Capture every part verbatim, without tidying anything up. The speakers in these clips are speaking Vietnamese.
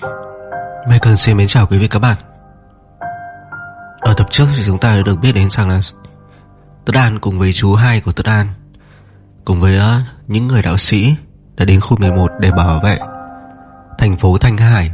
Michael xin mến chào quý vị các bạn. Ở tập trước thì chúng ta đã được biết đến rằng là Tất An cùng với chú hai của Tất An cùng với uh, những người đạo sĩ đã đến khu mười một để bảo vệ thành phố Thanh Hải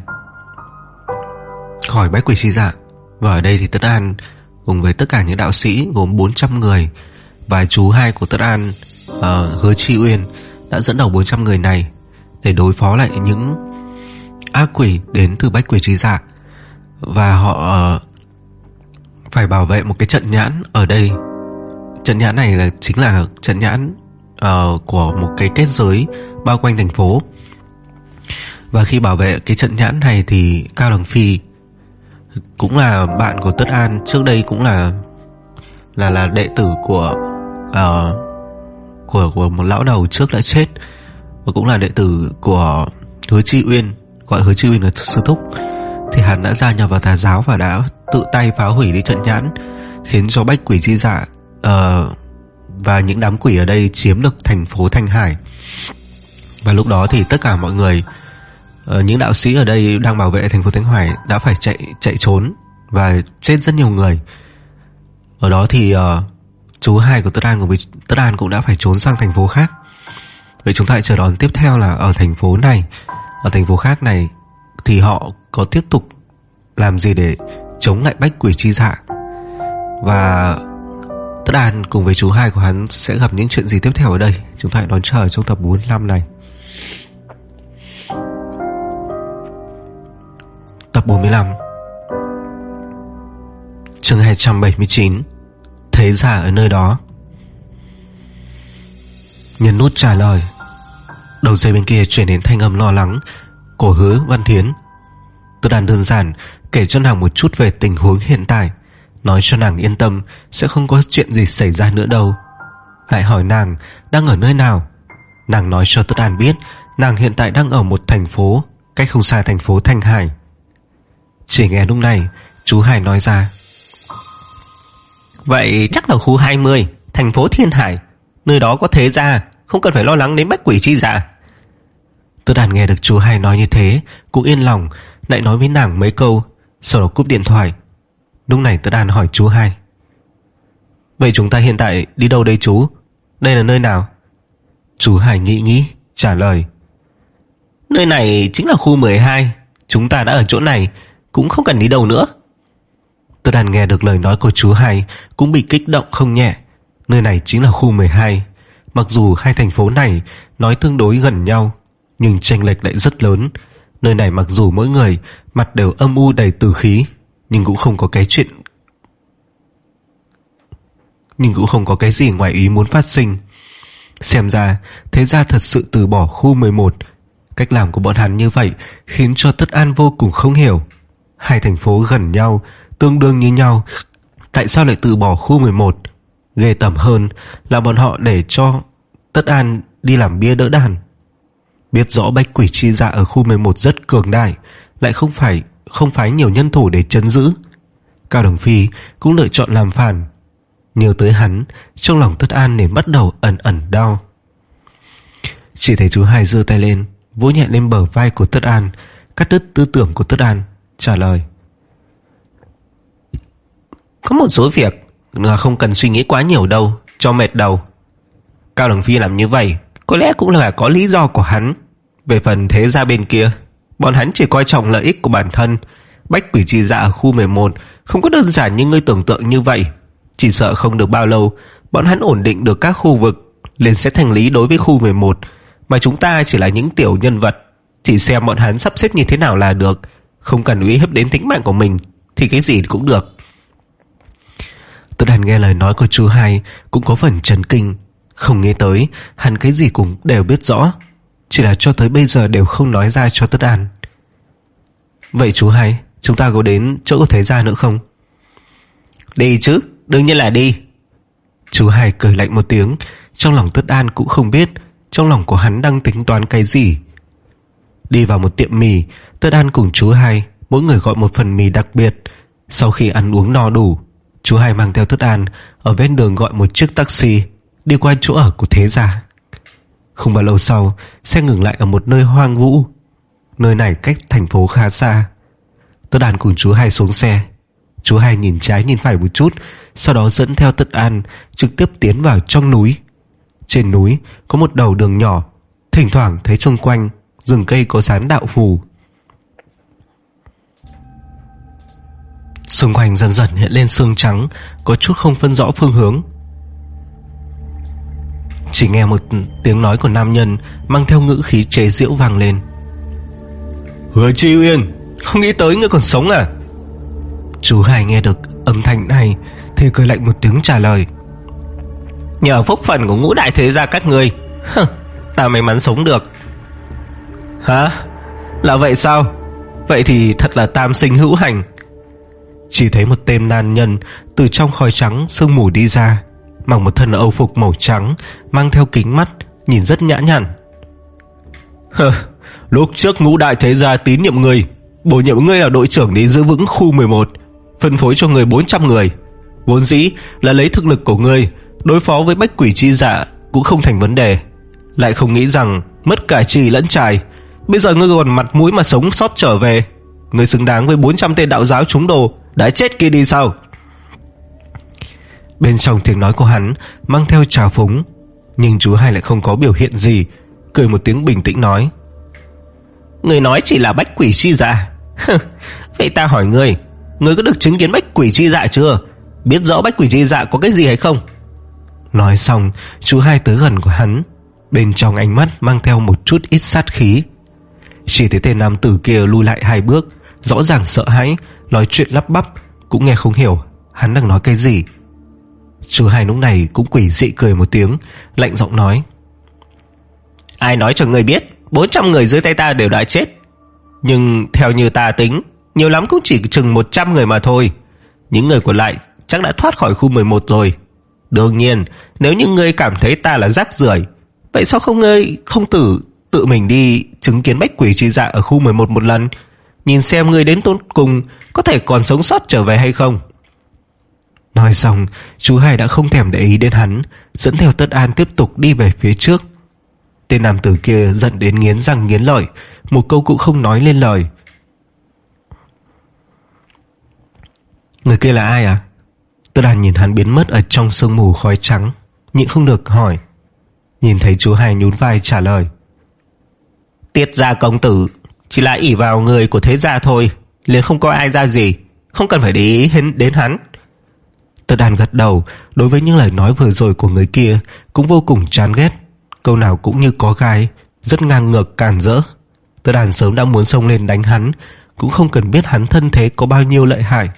khỏi bách quỷ chi dạ. Và ở đây thì Tất An cùng với tất cả những đạo sĩ gồm bốn trăm người và chú hai của Tất An, uh, Hứa Chi Uyên, đã dẫn đầu bốn trăm người này để đối phó lại những ác quỷ đến từ bách quỷ chi dạ. Và họ uh, phải bảo vệ một cái trận nhãn ở đây. Trận nhãn này là chính là trận nhãn uh, của một cái kết giới bao quanh thành phố. Và khi bảo vệ cái trận nhãn này thì Cao Đằng Phi cũng là bạn của Tất An, trước đây cũng là là là đệ tử của uh, của của một lão đầu trước đã chết, và cũng là đệ tử của Hứa Chi Uyên, gọi Hứa Chi Uyên là sư thúc. Thì hắn đã gia nhập vào tà giáo và đã tự tay phá hủy đi trận nhãn, khiến cho bách quỷ chi dạ uh, và những đám quỷ ở đây chiếm được thành phố Thanh Hải. Và lúc đó thì tất cả mọi người, uh, những đạo sĩ ở đây đang bảo vệ thành phố Thanh Hải đã phải chạy chạy trốn và chết rất nhiều người. Ở đó thì uh, chú hai của Tất An cùng với Tất An cũng đã phải trốn sang thành phố khác. Vậy chúng ta hãy chờ đón tiếp theo là ở thành phố này, ở thành phố khác này thì họ có tiếp tục làm gì để chống lại bách quỷ chi dạ, và Tất An cùng với chú hai của hắn sẽ gặp những chuyện gì tiếp theo ở đây. Chúng ta hãy đón chờ trong tập bốn mươi lăm này. Tập bốn mươi lăm, chương hai trăm bảy mươi chín, Thế Giả ở nơi đó. Nhấn nút trả lời. Đầu dây bên kia chuyển đến thanh âm lo lắng của Hứa Văn Thiến. Tất An đơn giản kể cho nàng một chút về tình huống hiện tại, nói cho nàng yên tâm sẽ không có chuyện gì xảy ra nữa đâu. Lại hỏi nàng đang ở nơi nào. Nàng nói cho Tất An biết nàng hiện tại đang ở một thành phố cách không xa thành phố Thanh Hải. Chỉ nghe lúc này chú hai nói ra: Vậy chắc là khu hai mươi, thành phố Thiên Hải. Nơi đó có Thế Gia, không cần phải lo lắng đến bách quỷ chi dạ. Tất An nghe được chú hai nói như thế cũng yên lòng, lại nói với nàng mấy câu, sau đó cúp điện thoại. Lúc này Tất An hỏi chú hai: Vậy chúng ta hiện tại đi đâu đây chú? Đây là nơi nào? Chú hai nghĩ nghĩ trả lời: Nơi này chính là khu mười hai. Chúng ta đã ở chỗ này, cũng không cần đi đâu nữa. Tất An nghe được lời nói của chú hai cũng bị kích động không nhẹ. Nơi này chính là khu mười hai. Mặc dù hai thành phố này nói tương đối gần nhau, nhưng chênh lệch lại rất lớn. Nơi này mặc dù mỗi người mặt đều âm u đầy tử khí, nhưng cũng không có cái chuyện nhưng cũng không có cái gì ngoài ý muốn phát sinh. Xem ra Thế Gia thật sự từ bỏ khu mười một. Cách làm của bọn hắn như vậy khiến cho Tất An vô cùng không hiểu. Hai thành phố gần nhau, tương đương như nhau, tại sao lại từ bỏ khu mười một? Ghê tởm hơn là bọn họ để cho Tất An đi làm bia đỡ đàn. Biết rõ bách quỷ chi dạ ở khu mười một rất cường đại, lại không phải không phái nhiều nhân thủ để trấn giữ. Cao Đằng Phi cũng lựa chọn làm phản. Nhớ tới hắn, trong lòng Tất An liền bắt đầu ẩn ẩn đau. Chỉ thấy chú hai giơ tay lên, vỗ nhẹ lên bờ vai của Tất An, cắt đứt tư tưởng của Tất An, trả lời: Có một số việc là không cần suy nghĩ quá nhiều đâu, cho mệt đầu. Cao Đằng Phi làm như vậy có lẽ cũng là có lý do của hắn. Về phần Thế Gia bên kia, bọn hắn chỉ coi trọng lợi ích của bản thân. Bách quỷ chi dạ ở khu mười một không có đơn giản như ngươi tưởng tượng như vậy. Chỉ sợ không được bao lâu bọn hắn ổn định được các khu vực, liền sẽ thành lý đối với khu mười một. Mà chúng ta chỉ là những tiểu nhân vật, chỉ xem bọn hắn sắp xếp như thế nào là được, không cần uy hiếp đến tính mạng của mình thì cái gì cũng được. Tất An nghe lời nói của chú hai cũng có phần chấn kinh. Không nghĩ tới hắn cái gì cũng đều biết rõ, chỉ là cho tới bây giờ đều không nói ra cho Tất An. Vậy chú hai, chúng ta có đến chỗ của Thế Gia nữa không? Đi chứ, đương nhiên là đi. Chú hai cười lạnh một tiếng. Trong lòng Tất An cũng không biết trong lòng của hắn đang tính toán cái gì. Đi vào một tiệm mì, Tất An cùng chú hai mỗi người gọi một phần mì đặc biệt. Sau khi ăn uống no đủ, chú hai mang theo Tất An ở ven đường gọi một chiếc taxi đi qua chỗ ở của Thế Gia. Không bao lâu sau, xe ngừng lại ở một nơi hoang vu. nơi này cách thành phố khá xa. Tất An cùng chú Hai xuống xe. Chú Hai nhìn trái nhìn phải một chút, sau đó dẫn theo Tất An trực tiếp tiến vào trong núi. Trên núi có một đầu đường nhỏ, thỉnh thoảng thấy xung quanh rừng cây có dán đạo phù. Xung quanh dần dần hiện lên sương trắng, có chút không phân rõ phương hướng. Chỉ nghe một tiếng nói của nam nhân mang theo ngữ khí chế giễu vang lên. Hứa Chi Uyên, không nghĩ tới ngươi còn sống à? Chú Hai nghe được âm thanh này thì cười lạnh một tiếng trả lời. Nhờ phúc phần của ngũ đại thế gia các ngươi, ta may mắn sống được. Hả? Là vậy sao? Vậy thì thật là tam sinh hữu hành. Chỉ thấy một tên nam nhân từ trong khói trắng sương mù đi ra, mặc một thân âu phục màu trắng, mang theo kính mắt, nhìn rất nhã nhặn. Hờ, lúc trước ngũ đại thế gia tín nhiệm ngươi, bổ nhiệm ngươi là đội trưởng đi giữ vững khu mười một, phân phối cho ngươi bốn trăm người. Vốn dĩ là lấy thực lực của ngươi đối phó với bách quỷ chi dạ cũng không thành vấn đề, lại không nghĩ rằng mất cả trì lẫn trài, bây giờ ngươi còn mặt mũi mà sống sót trở về. Ngươi xứng đáng với bốn trăm tên đạo giáo trúng đồ đã chết kia đi sao? Bên trong tiếng nói của hắn mang theo trào phúng, nhưng chú Hai lại không có biểu hiện gì, cười một tiếng bình tĩnh nói. Ngươi nói chỉ là bách quỷ chi dạ. Vậy ta hỏi ngươi, ngươi có được chứng kiến bách quỷ chi dạ chưa? Biết rõ bách quỷ chi dạ có cái gì hay không? Nói xong, chú Hai tới gần của hắn, bên trong ánh mắt mang theo một chút ít sát khí. Chỉ thấy tên nam tử kia lùi lại hai bước, rõ ràng sợ hãi, nói chuyện lắp bắp, cũng nghe không hiểu hắn đang nói cái gì. Chú Hai lúc này cũng quỷ dị cười một tiếng, lạnh giọng nói. Ai nói cho ngươi biết bốn trăm người dưới tay ta đều đã chết? Nhưng theo như ta tính, nhiều lắm cũng chỉ chừng một trăm người mà thôi. Những người còn lại chắc đã thoát khỏi khu mười một rồi. Đương nhiên, nếu như ngươi cảm thấy ta là rác rưởi, vậy sao không ngươi không tự tự mình đi chứng kiến bách quỷ chi dạ ở khu mười một một lần, nhìn xem ngươi đến tận cùng có thể còn sống sót trở về hay không? Nói xong, chú Hai đã không thèm để ý đến hắn, dẫn theo Tất An tiếp tục đi về phía trước. Tên nam tử kia giận đến nghiến răng nghiến lợi, một câu cũng không nói lên lời. Người kia là ai à? Tất An nhìn hắn biến mất ở trong sương mù khói trắng, nhịn không được hỏi. Nhìn thấy chú Hai nhún vai trả lời. Tiết gia công tử chỉ là ỷ vào người của thế gia thôi, liền không có ai ra gì, không cần phải để ý đến hắn. Tất An gật đầu, đối với những lời nói vừa rồi của người kia cũng vô cùng chán ghét, câu nào cũng như có gai, rất ngang ngược càn rỡ. Tất An sớm đã muốn xông lên đánh hắn, cũng không cần biết hắn thân thế có bao nhiêu lợi hại.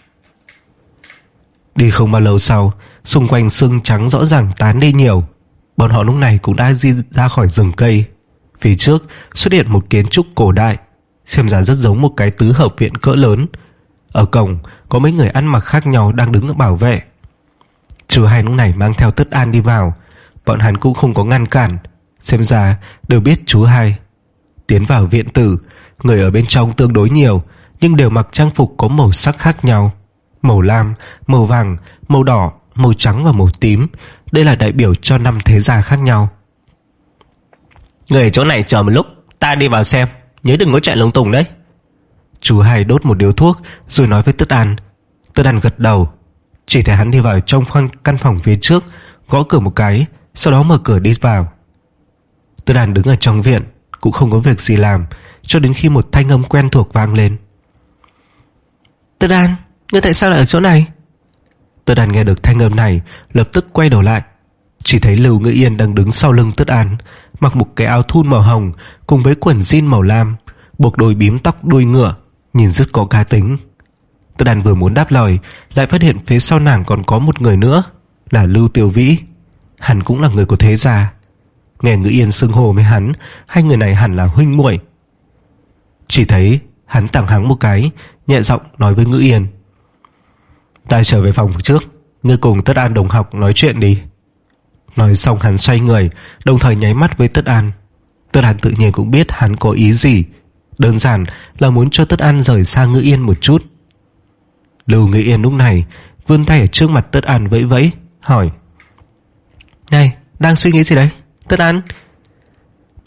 Đi không bao lâu sau, xung quanh sương trắng rõ ràng tán đi nhiều. Bọn họ lúc này cũng đã di ra khỏi rừng cây. Phía trước xuất hiện một kiến trúc cổ đại, xem ra rất giống một cái tứ hợp viện cỡ lớn. Ở cổng có mấy người ăn mặc khác nhau đang đứng bảo vệ. Chú Hai lúc này mang theo Tất An đi vào, bọn hắn cũng không có ngăn cản, xem ra đều biết chú Hai. Tiến vào viện tử, người ở bên trong tương đối nhiều, nhưng đều mặc trang phục có màu sắc khác nhau: màu lam, màu vàng, màu đỏ, màu trắng và màu tím. Đây là đại biểu cho năm thế gia khác nhau. Người ở chỗ này chờ một lúc, ta đi vào xem, nhớ đừng có chạy lung tung đấy. Chú Hai đốt một điếu thuốc rồi nói với Tất An. Tất An gật đầu. Chỉ thấy hắn đi vào trong căn phòng phía trước, gõ cửa một cái, sau đó mở cửa đi vào. Tất An đứng ở trong viện, cũng không có việc gì làm, cho đến khi một thanh âm quen thuộc vang lên. Tất An, ngươi tại sao lại ở chỗ này? Tất An nghe được thanh âm này, lập tức quay đầu lại. Chỉ thấy Lưu Ngữ Yên đang đứng sau lưng Tất An, mặc một cái áo thun màu hồng cùng với quần jean màu lam, buộc đôi bím tóc đuôi ngựa, nhìn rất có cá tính. Tất An vừa muốn đáp lời, lại phát hiện phía sau nàng còn có một người nữa, là Lưu Tiểu Vĩ. Hắn cũng là người của thế gia. Nghe Ngữ Yên xưng hô với hắn, hai người này hẳn là huynh muội. Chỉ thấy hắn tặng hắn một cái, nhẹ giọng nói với Ngữ Yên. Ta trở về phòng trước, ngươi cùng Tất An đồng học nói chuyện đi. Nói xong hắn xoay người, đồng thời nháy mắt với Tất An. Tất An tự nhiên cũng biết hắn có ý gì, đơn giản là muốn cho Tất An rời xa Ngữ Yên một chút. Lưu Ngữ Yên lúc này vươn tay ở trước mặt Tất An vẫy vẫy, hỏi. Này, đang suy nghĩ gì đấy, Tất An? Tất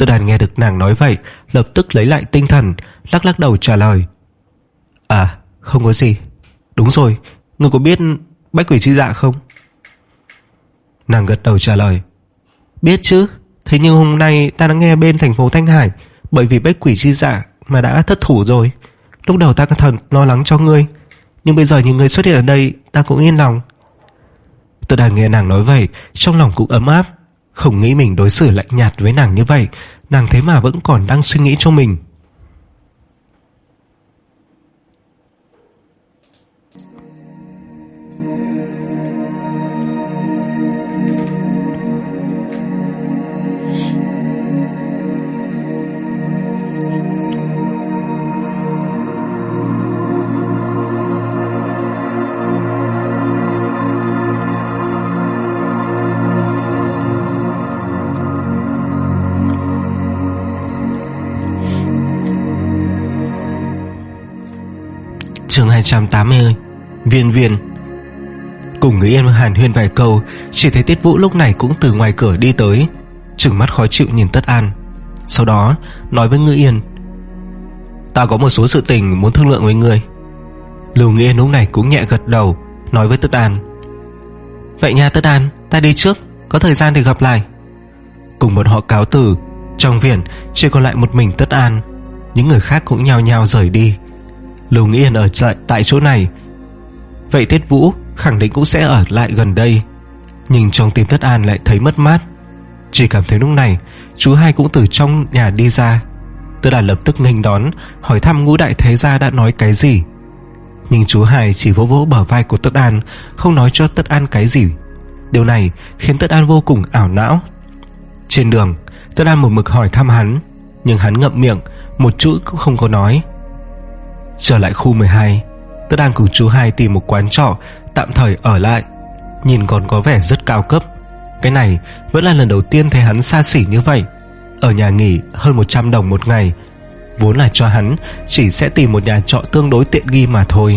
Tất Đàn nghe được nàng nói vậy, lập tức lấy lại tinh thần, lắc lắc đầu trả lời: À, không có gì. Đúng rồi, ngươi có biết Bách Quỷ Chi Dạ không? Nàng gật đầu trả lời: Biết chứ. Thế nhưng hôm nay ta đã nghe bên thành phố Thanh Hải bởi vì Bách Quỷ Chi Dạ mà đã thất thủ rồi. Lúc đầu ta thật lo lắng cho ngươi, nhưng bây giờ nhìn ngươi xuất hiện ở đây, ta cũng yên lòng. Tất Đàn nghe nàng nói vậy, trong lòng cũng ấm áp. Không nghĩ mình đối xử lạnh nhạt với nàng như vậy, nàng thế mà vẫn còn đang suy nghĩ cho mình. Chương hai trăm tám mươi. Viên viên. Cùng người Yên hàn huyên vài câu, chỉ thấy Tiết Vũ lúc này cũng từ ngoài cửa đi tới, trừng mắt khó chịu nhìn Tất An. Sau đó nói với Ngữ Yên: Ta có một số sự tình muốn thương lượng với người. Lưu Ngữ Yên lúc này cũng nhẹ gật đầu, nói với Tất An: Vậy nha Tất An, ta đi trước, có thời gian thì gặp lại. Cùng bọn họ cáo từ. Trong viện chỉ còn lại một mình Tất An, những người khác cũng nhao nhao rời đi. Lưu Nghĩ Yên ở lại tại chỗ này, vậy Tiết Vũ khẳng định cũng sẽ ở lại gần đây. Nhưng trong tim Tất An lại thấy mất mát. Chỉ cảm thấy lúc này chú hai cũng từ trong nhà đi ra. Tất An lập tức nghênh đón, hỏi thăm Ngũ Đại Thế Gia đã nói cái gì. Nhưng chú hai chỉ vỗ vỗ bờ vai của Tất An, không nói cho Tất An cái gì. Điều này khiến Tất An vô cùng ảo não. Trên đường Tất An một mực hỏi thăm hắn, nhưng hắn ngậm miệng, một chữ cũng không có nói. Trở lại khu mười hai, Tất An cùng chú hai tìm một quán trọ tạm thời ở lại. Nhìn còn có vẻ rất cao cấp. Cái này vẫn là lần đầu tiên thấy hắn xa xỉ như vậy. Ở nhà nghỉ hơn một trăm đồng một ngày, vốn là cho hắn chỉ sẽ tìm một nhà trọ tương đối tiện nghi mà thôi.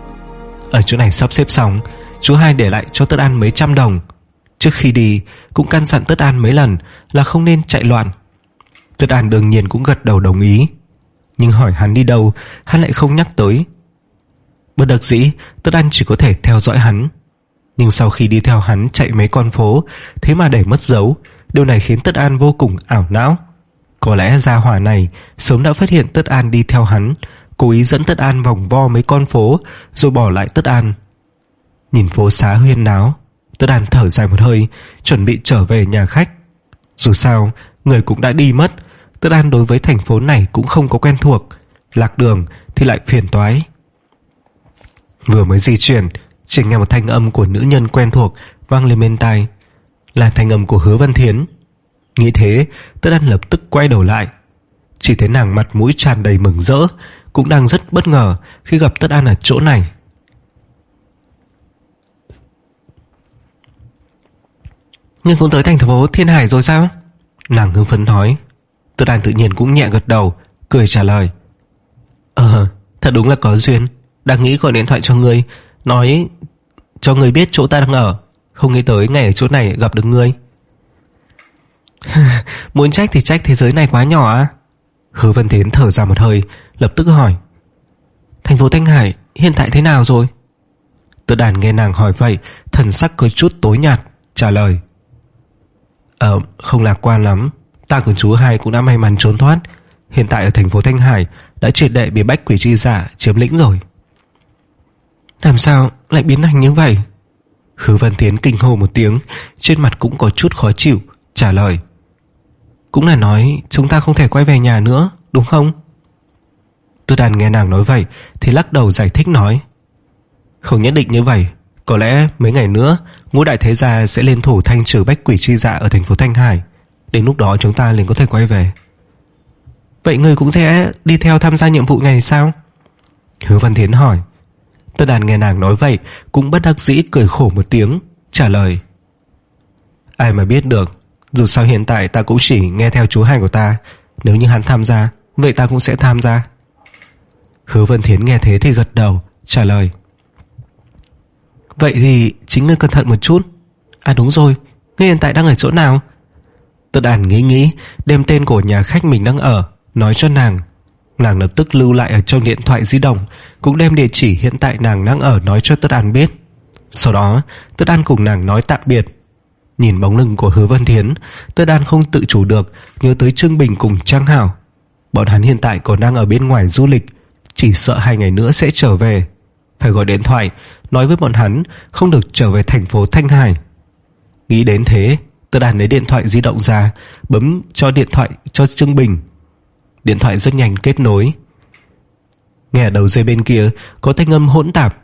Ở chỗ này sắp xếp xong, chú hai để lại cho Tất An mấy trăm đồng. Trước khi đi cũng căn dặn Tất An mấy lần là không nên chạy loạn. Tất An đương nhiên cũng gật đầu đồng ý. Nhưng hỏi hắn đi đâu, hắn lại không nhắc tới. Bất đắc dĩ, Tất An chỉ có thể theo dõi hắn. Nhưng sau khi đi theo hắn chạy mấy con phố, thế mà để mất dấu. Điều này khiến Tất An vô cùng ảo não. Có lẽ gia hỏa này sớm đã phát hiện Tất An đi theo hắn, cố ý dẫn Tất An vòng vo mấy con phố, rồi bỏ lại Tất An. Nhìn phố xá huyên náo, Tất An thở dài một hơi, chuẩn bị trở về nhà khách. Dù sao người cũng đã đi mất, Tất An đối với thành phố này cũng không có quen thuộc, lạc đường thì lại phiền toái. Vừa mới di chuyển, chỉ nghe một thanh âm của nữ nhân quen thuộc vang lên bên tai, là thanh âm của Hứa Văn Thiến. Nghĩ thế, Tất An lập tức quay đầu lại. Chỉ thấy nàng mặt mũi tràn đầy mừng rỡ, cũng đang rất bất ngờ khi gặp Tất An ở chỗ này. Nhưng cũng tới thành phố Thiên Hải rồi sao? Nàng hưng phấn nói. Tất An tự nhiên cũng nhẹ gật đầu, cười trả lời: Ờ, thật đúng là có duyên. Đang nghĩ gọi điện thoại cho ngươi, nói cho ngươi biết chỗ ta đang ở. Không nghĩ tới ngày ở chỗ này gặp được ngươi. Muốn trách thì trách thế giới này quá nhỏ á. Hứa Văn Thiến thở ra một hơi, lập tức hỏi: Thành phố Thanh Hải hiện tại thế nào rồi? Tất An nghe nàng hỏi vậy, thần sắc có chút tối nhạt, trả lời: Ờ, không lạc quan lắm. Ta cùng chú hai cũng đã may mắn trốn thoát. Hiện tại ở thành phố Thanh Hải đã triệt để bị Bách Quỷ Chi Dạ chiếm lĩnh rồi. Làm sao lại biến thành như vậy? Hứa Văn Tiến kinh hô một tiếng, trên mặt cũng có chút khó chịu, trả lời: Cũng là nói chúng ta không thể quay về nhà nữa, đúng không? Tư Đàn nghe nàng nói vậy thì lắc đầu giải thích nói: Không nhất định như vậy. Có lẽ mấy ngày nữa Ngũ Đại Thế Gia sẽ liên thủ thanh trừ Bách Quỷ Chi Dạ ở thành phố Thanh Hải. Đến lúc đó chúng ta liền có thể quay về. Vậy ngươi cũng sẽ đi theo tham gia nhiệm vụ này sao? Hứa Văn Thiến hỏi. Tất Đàn nghe nàng nói vậy cũng bất đắc dĩ cười khổ một tiếng, trả lời: Ai mà biết được. Dù sao hiện tại ta cũng chỉ nghe theo chú hai của ta. Nếu như hắn tham gia, vậy ta cũng sẽ tham gia. Hứa Văn Thiến nghe thế thì gật đầu, trả lời: Vậy thì chính ngươi cẩn thận một chút. À đúng rồi, ngươi hiện tại đang ở chỗ nào? Tất An nghĩ nghĩ, đem tên của nhà khách mình đang ở nói cho nàng. Nàng lập tức lưu lại ở trong điện thoại di động, cũng đem địa chỉ hiện tại nàng đang ở nói cho Tất An biết. Sau đó Tất An cùng nàng nói tạm biệt. Nhìn bóng lưng của Hứa Văn Thiến, Tất An không tự chủ được nhớ tới Trương Bình cùng Trang Hảo. Bọn hắn hiện tại còn đang ở bên ngoài du lịch, chỉ sợ hai ngày nữa sẽ trở về. Phải gọi điện thoại nói với bọn hắn không được trở về thành phố Thanh Hải. Nghĩ đến thế, Tất An lấy điện thoại di động ra, bấm cho điện thoại cho Trương Bình. Điện thoại rất nhanh kết nối. Nghe đầu dây bên kia có thanh âm hỗn tạp.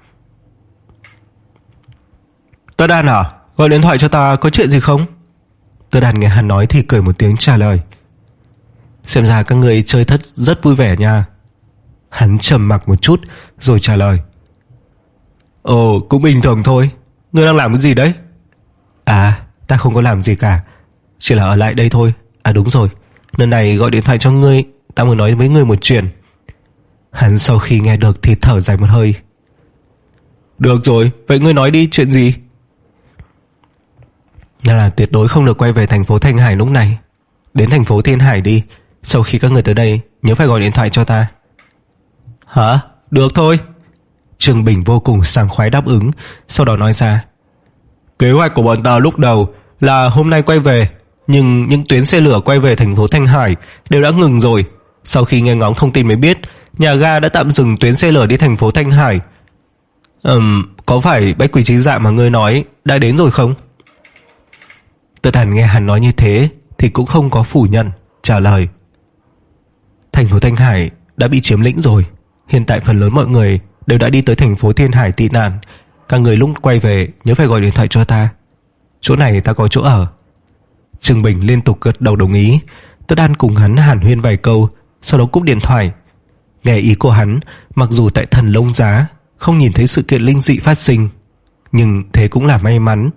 Tất An à, gọi điện thoại cho ta có chuyện gì không? Tất An nghe hắn nói thì cười một tiếng trả lời. Xem ra các người chơi thất rất vui vẻ nha. Hắn trầm mặc một chút rồi trả lời. Ồ, cũng bình thường thôi. Ngươi đang làm cái gì đấy? À, ta không có làm gì cả, chỉ là ở lại đây thôi. À đúng rồi, lần này gọi điện thoại cho ngươi, ta muốn nói với ngươi một chuyện. Hắn sau khi nghe được thì thở dài một hơi. Được rồi, vậy ngươi nói đi, chuyện gì? Đó là tuyệt đối không được quay về thành phố Thanh Hải lúc này. Đến thành phố Thiên Hải đi. Sau khi các người tới đây nhớ phải gọi điện thoại cho ta. Hả? Được thôi. Trương Bình vô cùng sảng khoái đáp ứng, sau đó nói ra. Kế hoạch của bọn ta lúc đầu là hôm nay quay về, nhưng những tuyến xe lửa quay về thành phố Thanh Hải đều đã ngừng rồi. Sau khi nghe ngóng thông tin mới biết nhà ga đã tạm dừng tuyến xe lửa đi thành phố Thanh Hải. Ừm, có phải Bách Quỷ Trí Dạ mà ngươi nói đã đến rồi không? Tất Hàn nghe hắn nói như thế thì cũng không có phủ nhận, trả lời. Thành phố Thanh Hải đã bị chiếm lĩnh rồi. Hiện tại phần lớn mọi người đều đã đi tới thành phố Thiên Hải tị nạn. Các người lúc quay về nhớ phải gọi điện thoại cho ta. Chỗ này ta có chỗ ở. Trương Bình liên tục gật đầu đồng ý. Tất An cùng hắn hàn huyên vài câu, sau đó cúp điện thoại. Nghe ý của hắn, mặc dù tại Thần Lông Giá không nhìn thấy sự kiện linh dị phát sinh, nhưng thế cũng là may mắn.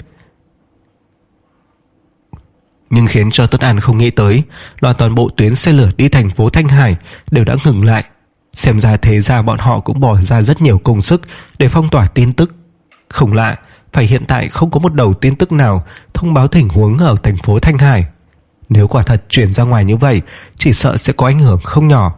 Nhưng khiến cho Tất An không nghĩ tới là toàn bộ tuyến xe lửa đi thành phố Thanh Hải đều đã ngừng lại. Xem ra thế ra bọn họ cũng bỏ ra rất nhiều công sức để phong tỏa tin tức. Không lạ, phải hiện tại không có một đầu tin tức nào thông báo tình huống ở thành phố Thanh Hải. Nếu quả thật chuyển ra ngoài như vậy, chỉ sợ sẽ có ảnh hưởng không nhỏ.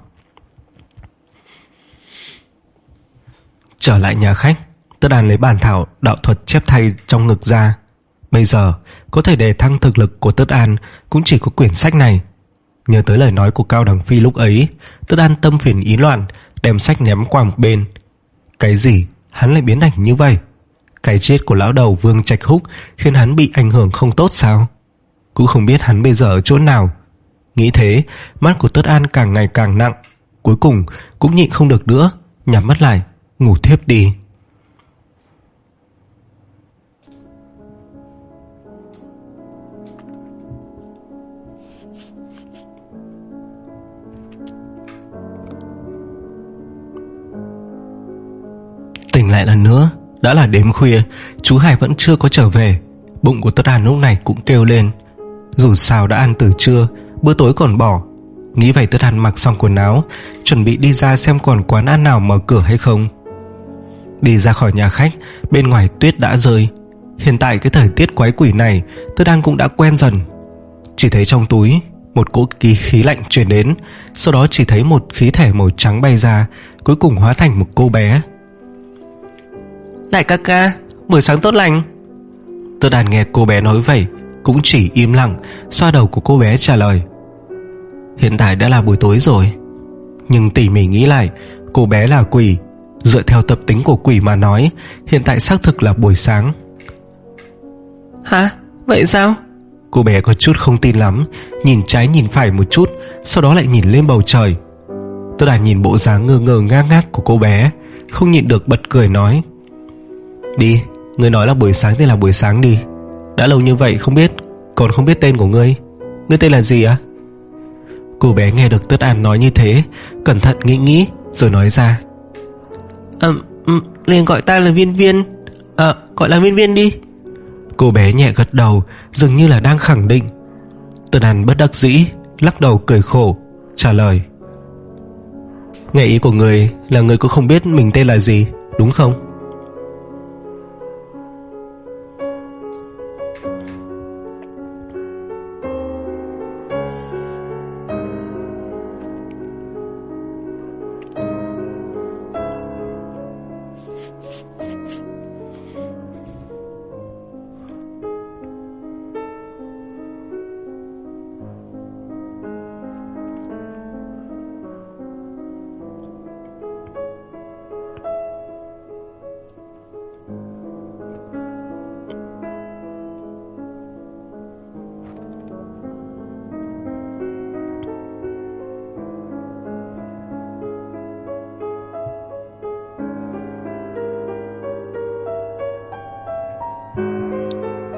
Trở lại nhà khách, Tất An lấy bản thảo đạo thuật chép thay trong ngực ra. Bây giờ có thể đề thăng thực lực của Tất An cũng chỉ có quyển sách này. Nhớ tới lời nói của Cao Đằng Phi lúc ấy, Tất An tâm phiền ý loạn, đem sách ném qua một bên. Cái gì hắn lại biến thành như vậy? Cái chết của lão đầu Vương Trạch Húc khiến hắn bị ảnh hưởng không tốt sao? Cũng không biết hắn bây giờ ở chỗ nào. Nghĩ thế, mắt của Tất An càng ngày càng nặng. Cuối cùng cũng nhịn không được nữa, nhắm mắt lại, ngủ thiếp đi. Tỉnh lại lần nữa, đã là đêm khuya, chú Hải vẫn chưa có trở về. Bụng của Tất An lúc này cũng kêu lên. Dù sao đã ăn từ trưa, bữa tối còn bỏ. Nghĩ vậy Tất An mặc xong quần áo, chuẩn bị đi ra xem còn quán ăn nào mở cửa hay không. Đi ra khỏi nhà khách, bên ngoài tuyết đã rơi. Hiện tại cái thời tiết quái quỷ này Tất An cũng đã quen dần. Chỉ thấy trong túi một cỗ khí, khí lạnh truyền đến. Sau đó chỉ thấy một khí thể màu trắng bay ra, cuối cùng hóa thành một cô bé. Đại ca ca, buổi sáng tốt lành. Tất An nghe cô bé nói vậy cũng chỉ im lặng, xoa đầu của cô bé trả lời. Hiện tại đã là buổi tối rồi. Nhưng tỉ mỉ nghĩ lại, cô bé là quỷ. Dựa theo tập tính của quỷ mà nói, hiện tại xác thực là buổi sáng. Hả? Vậy sao? Cô bé có chút không tin lắm, nhìn trái nhìn phải một chút, sau đó lại nhìn lên bầu trời. Tất An nhìn bộ dáng ngơ ngơ ngác ngác của cô bé, không nhịn được bật cười nói. Đi, ngươi nói là buổi sáng thì là buổi sáng đi. Đã lâu như vậy không biết, còn không biết tên của ngươi. Ngươi tên là gì á? Cô bé nghe được Tất An nói như thế, cẩn thận nghĩ nghĩ rồi nói ra. À, liền gọi ta là Viên Viên. À, gọi là Viên Viên đi. Cô bé nhẹ gật đầu, dường như là đang khẳng định. Tất An bất đắc dĩ, lắc đầu cười khổ, trả lời. Nghe ý của người là người cũng không biết mình tên là gì, đúng không?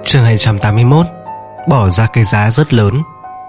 Chương hai trăm tám mươi mốt. Bỏ ra cái giá rất lớn.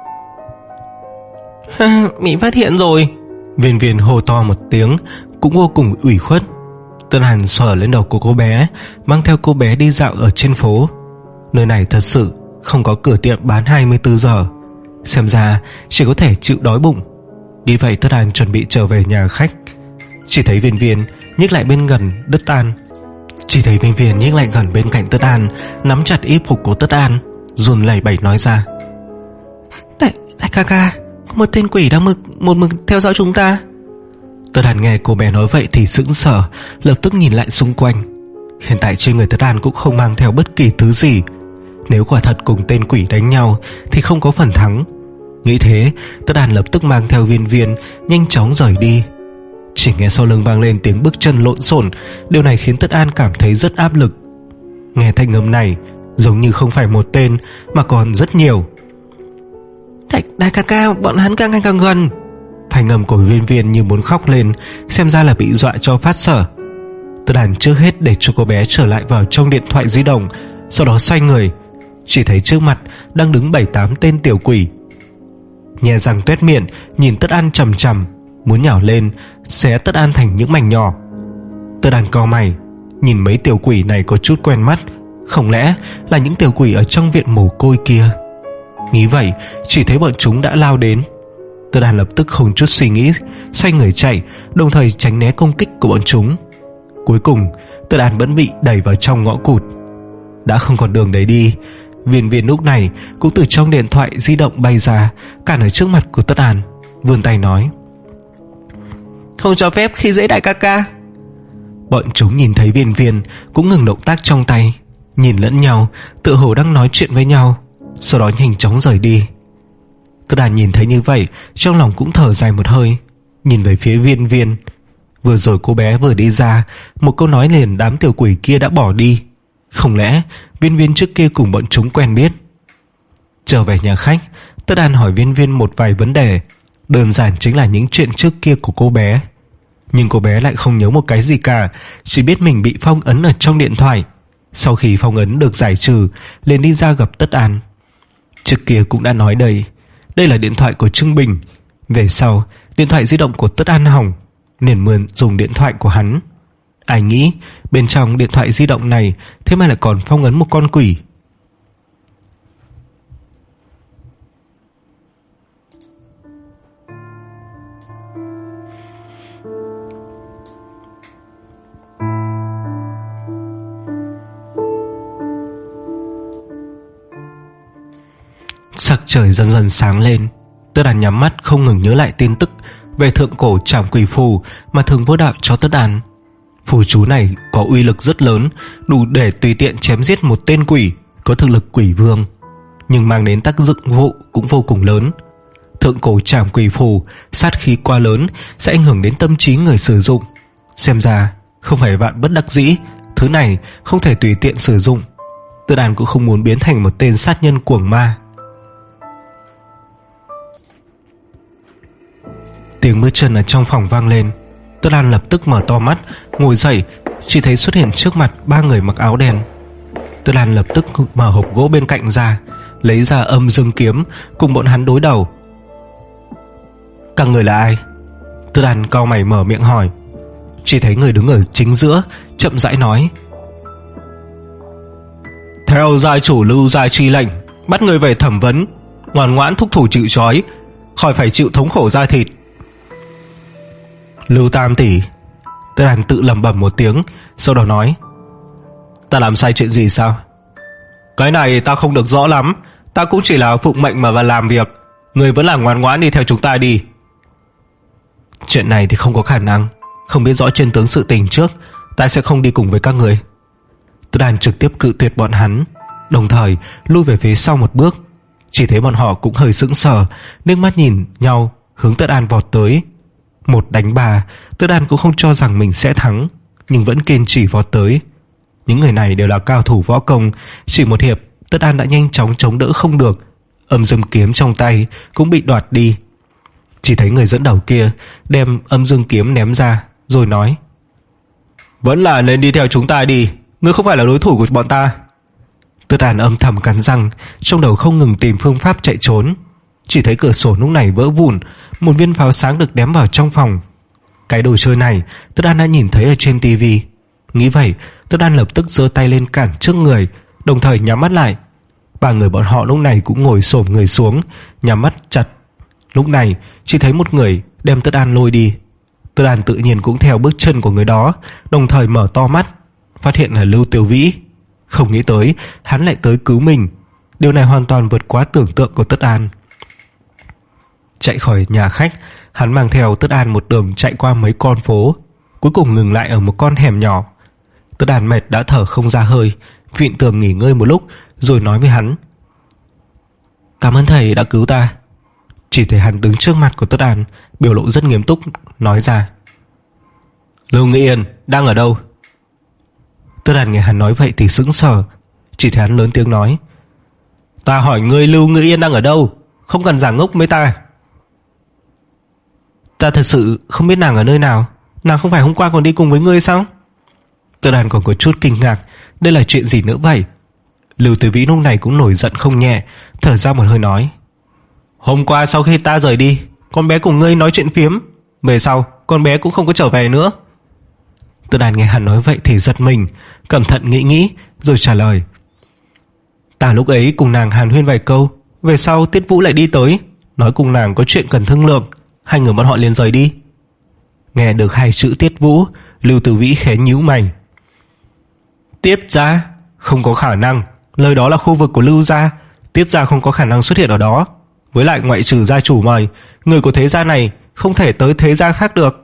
Ha, bị phát hiện rồi. Viên Viên hô to một tiếng, cũng vô cùng ủy khuất. Tân Hàn sờ lên đầu của cô bé, mang theo cô bé đi dạo ở trên phố. Nơi này thật sự không có cửa tiệm bán hai mươi bốn giờ, xem ra chỉ có thể chịu đói bụng. Vì vậy Tất An chuẩn bị trở về nhà khách. Chỉ thấy Viên Viên nhích lại bên gần Tất An Chỉ thấy Viên Viên nhích lại gần bên cạnh Tất An, nắm chặt y phục của Tất An, run lẩy bẩy nói ra: Đại, đại ca ca, có một tên quỷ đang mực, một mực theo dõi chúng ta. Tất An nghe cô bé nói vậy thì sững sờ, lập tức nhìn lại xung quanh. Hiện tại trên người Tất An cũng không mang theo bất kỳ thứ gì. Nếu quả thật cùng tên quỷ đánh nhau thì không có phần thắng. Nghĩ thế, Tất An lập tức mang theo Viên Viên nhanh chóng rời đi. Chỉ nghe sau lưng vang lên tiếng bước chân lộn xộn. Điều này khiến Tất An cảm thấy rất áp lực. Nghe thanh âm này giống như không phải một tên mà còn rất nhiều. Đại, đại ca ca, bọn hắn càng ngày càng gần. Thanh âm của Viên Viên như muốn khóc lên, xem ra là bị dọa cho phát sở. Tất An trước hết để cho cô bé trở lại vào trong điện thoại di động, sau đó xoay người, chỉ thấy trước mặt đang đứng bảy tám tên tiểu quỷ. Nhè răng tuét miệng nhìn Tất An chằm chằm, muốn nhào lên xé Tất An thành những mảnh nhỏ. Tất An cau mày, nhìn mấy tiểu quỷ này có chút quen mắt. Không lẽ là những tiểu quỷ ở trong viện mồ côi kia? Nghĩ vậy, chỉ thấy bọn chúng đã lao đến. Tất An lập tức không chút suy nghĩ, xoay người chạy, đồng thời tránh né công kích của bọn chúng. Cuối cùng Tất An vẫn bị đẩy vào trong ngõ cụt. Đã không còn đường để đi. Viên Viên lúc này cũng từ trong điện thoại di động bay ra, cản ở trước mặt của Tất An, vươn tay nói: Không cho phép khi dễ đại ca ca. Bọn chúng nhìn thấy Viên Viên cũng ngừng động tác trong tay, nhìn lẫn nhau, tựa hồ đang nói chuyện với nhau, sau đó nhanh chóng rời đi. Tất An nhìn thấy như vậy, trong lòng cũng thở dài một hơi, nhìn về phía Viên Viên. Vừa rồi cô bé vừa đi ra, một câu nói liền đám tiểu quỷ kia đã bỏ đi. Không lẽ Viên Viên trước kia cùng bọn chúng quen biết? Trở về nhà khách, Tất An hỏi Viên Viên một vài vấn đề, đơn giản chính là những chuyện trước kia của cô bé. Nhưng cô bé lại không nhớ một cái gì cả, chỉ biết mình bị phong ấn ở trong điện thoại. Sau khi phong ấn được giải trừ, liền đi ra gặp Tất An. Trước kia cũng đã nói đây, đây là điện thoại của Trương Bình. Về sau điện thoại di động của Tất An hỏng, liền mượn dùng điện thoại của hắn. Ai nghĩ bên trong điện thoại di động này thế mà lại còn phong ấn một con quỷ. Sắc trời dần dần sáng lên. Tất An nhắm mắt không ngừng nhớ lại tin tức về thượng cổ trảm quỷ phù mà Thường Vô Đạo cho Tất An. Phù chú này có uy lực rất lớn, đủ để tùy tiện chém giết một tên quỷ có thực lực quỷ vương, nhưng mang đến tác dụng vụ cũng vô cùng lớn. Thượng cổ trảm quỷ phù sát khí quá lớn sẽ ảnh hưởng đến tâm trí người sử dụng. Xem ra không phải vạn bất đắc dĩ, thứ này không thể tùy tiện sử dụng. Tất An cũng không muốn biến thành một tên sát nhân cuồng ma. Tiếng bước chân ở trong phòng vang lên. Tất An lập tức mở to mắt, ngồi dậy, chỉ thấy xuất hiện trước mặt ba người mặc áo đen. Tất An lập tức mở hộp gỗ bên cạnh ra, lấy ra âm dương kiếm, cùng bọn hắn đối đầu. Các người là ai? Tất An cau mày mở miệng hỏi. Chỉ thấy người đứng ở chính giữa chậm rãi nói: Theo gia chủ Lưu Gia chi lệnh, bắt người về thẩm vấn, ngoan ngoãn thúc thủ chịu trói, khỏi phải chịu thống khổ da thịt. Lưu Tam tỷ. Tất An tự lẩm bẩm một tiếng, sau đó nói: Ta làm sai chuyện gì sao? Cái này ta không được rõ lắm, ta cũng chỉ là phụng mệnh mà vào làm việc. Người vẫn là ngoan ngoãn đi theo chúng ta đi. Chuyện này thì không có khả năng, không biết rõ chân tướng sự tình trước, ta sẽ không đi cùng với các người. Tất An trực tiếp cự tuyệt bọn hắn, đồng thời lui về phía sau một bước. Chỉ thấy bọn họ cũng hơi sững sờ, nước mắt nhìn nhau hướng Tất An vọt tới. Một đánh ba, Tất An cũng không cho rằng mình sẽ thắng, nhưng vẫn kiên trì vọt tới. Những người này đều là cao thủ võ công, chỉ một hiệp Tất An đã nhanh chóng chống đỡ không được, âm dương kiếm trong tay cũng bị đoạt đi. Chỉ thấy người dẫn đầu kia đem âm dương kiếm ném ra, rồi nói: Vẫn là nên đi theo chúng ta đi, ngươi không phải là đối thủ của bọn ta. Tất An âm thầm cắn răng, trong đầu không ngừng tìm phương pháp chạy trốn. Chỉ thấy cửa sổ lúc này vỡ vụn, một viên pháo sáng được ném vào trong phòng. Cái đồ chơi này Tất An đã nhìn thấy ở trên tivi. Nghĩ vậy, Tất An lập tức giơ tay lên cản trước người, đồng thời nhắm mắt lại. Ba người bọn họ lúc này cũng ngồi xổm người xuống, nhắm mắt chặt. Lúc này chỉ thấy một người đem Tất An lôi đi. Tất An tự nhiên cũng theo bước chân của người đó, đồng thời mở to mắt, phát hiện là Lưu Tiểu Vĩ. Không nghĩ tới hắn lại tới cứu mình. Điều này hoàn toàn vượt quá tưởng tượng của Tất An. Chạy khỏi nhà khách, hắn mang theo Tất An một đường chạy qua mấy con phố, cuối cùng ngừng lại ở một con hẻm nhỏ. Tất An mệt đã thở không ra hơi, vịn tường nghỉ ngơi một lúc rồi nói với hắn: "Cảm ơn thầy đã cứu ta." Chỉ thấy hắn đứng trước mặt của Tất An, biểu lộ rất nghiêm túc, nói ra: "Lưu Nghĩ Yên đang ở đâu?" Tất An nghe hắn nói vậy thì sững sờ. Chỉ thấy hắn lớn tiếng nói: "Ta hỏi ngươi Lưu Nghĩ Yên đang ở đâu, không cần giả ngốc với ta." "Ta thật sự không biết nàng ở nơi nào. Nàng không phải hôm qua còn đi cùng với ngươi sao?" Tất An còn có chút kinh ngạc, đây là chuyện gì nữa vậy? Lưu Tử Vĩ lúc này cũng nổi giận không nhẹ, thở ra một hơi nói: "Hôm qua sau khi ta rời đi, con bé cùng ngươi nói chuyện phiếm, về sau con bé cũng không có trở về nữa." Tất An nghe hắn nói vậy thì giật mình, cẩn thận nghĩ nghĩ rồi trả lời: "Ta lúc ấy cùng nàng hàn huyên vài câu, về sau Tiết Vũ lại đi tới, nói cùng nàng có chuyện cần thương lượng, hai người bọn họ liền rời đi." Nghe được hai chữ Tiết Vũ, Lưu Tử Vĩ khẽ nhíu mày. "Tiết gia? Không có khả năng, nơi đó là khu vực của Lưu gia, Tiết gia không có khả năng xuất hiện ở đó. Với lại ngoại trừ gia chủ mời, người của thế gia này không thể tới thế gia khác được."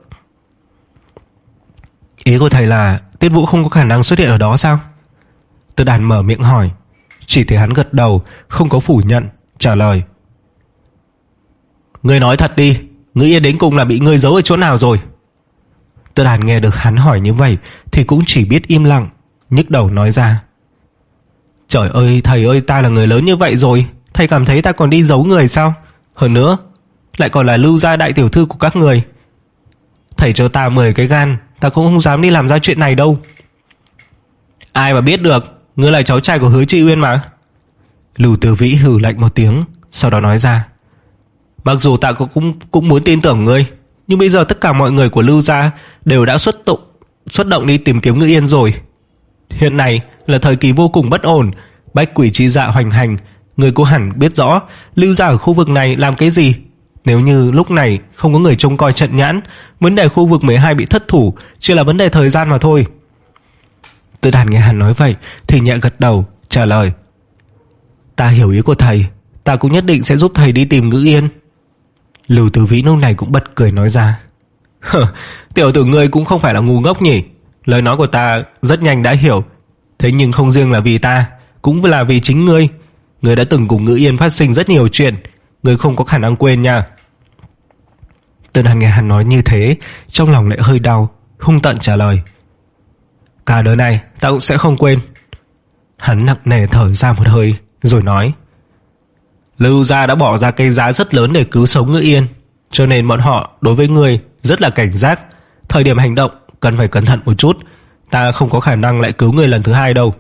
"Ý của thầy là Tiết Vũ không có khả năng xuất hiện ở đó sao?" Tất An mở miệng hỏi. Chỉ thấy hắn gật đầu, không có phủ nhận, trả lời: "Ngươi nói thật đi, Nghĩ Yên đến cùng là bị ngươi giấu ở chỗ nào rồi?" Tất An nghe được hắn hỏi như vậy thì cũng chỉ biết im lặng, nhức đầu nói ra: "Trời ơi thầy ơi, ta là người lớn như vậy rồi, thầy cảm thấy ta còn đi giấu người sao? Hơn nữa lại còn là Lưu gia đại tiểu thư của các người. Thầy cho ta mười cái gan, ta cũng không dám đi làm ra chuyện này đâu." "Ai mà biết được, ngươi là cháu trai của Hứa Chi Uyên mà." Lưu Tử Vĩ hừ lạnh một tiếng, sau đó nói ra: "Mặc dù ta cũng cũng muốn tin tưởng ngươi, nhưng bây giờ tất cả mọi người của Lưu gia đều đã xuất động xuất động đi tìm kiếm Ngữ Yên rồi. Hiện nay là thời kỳ vô cùng bất ổn, bách quỷ chi dạ hoành hành, ngươi cũng hẳn biết rõ Lưu gia ở khu vực này làm cái gì. Nếu như lúc này không có người trông coi trận nhãn, vấn đề khu vực mười hai bị thất thủ chỉ là vấn đề thời gian mà thôi." Tự Đàn nghe hắn nói vậy thì nhẹ gật đầu, trả lời: "Ta hiểu ý của thầy, ta cũng nhất định sẽ giúp thầy đi tìm Ngữ Yên." Lưu Tử Vĩ lúc này cũng bật cười nói ra: "Hờ, tiểu tử ngươi cũng không phải là ngu ngốc nhỉ. Lời nói của ta rất nhanh đã hiểu. Thế nhưng không riêng là vì ta, cũng là vì chính ngươi. Ngươi đã từng cùng Ngữ Yên phát sinh rất nhiều chuyện, ngươi không có khả năng quên nha." Tân Hàn nghe hắn nói như thế, trong lòng lại hơi đau, hung tợn trả lời: "Cả đời này ta cũng sẽ không quên." Hắn nặng nề thở ra một hơi rồi nói: "Lưu gia đã bỏ ra cái giá rất lớn để cứu sống Ngữ Yên, cho nên bọn họ đối với ngươi rất là cảnh giác. Thời điểm hành động cần phải cẩn thận một chút, ta không có khả năng lại cứu ngươi lần thứ hai đâu."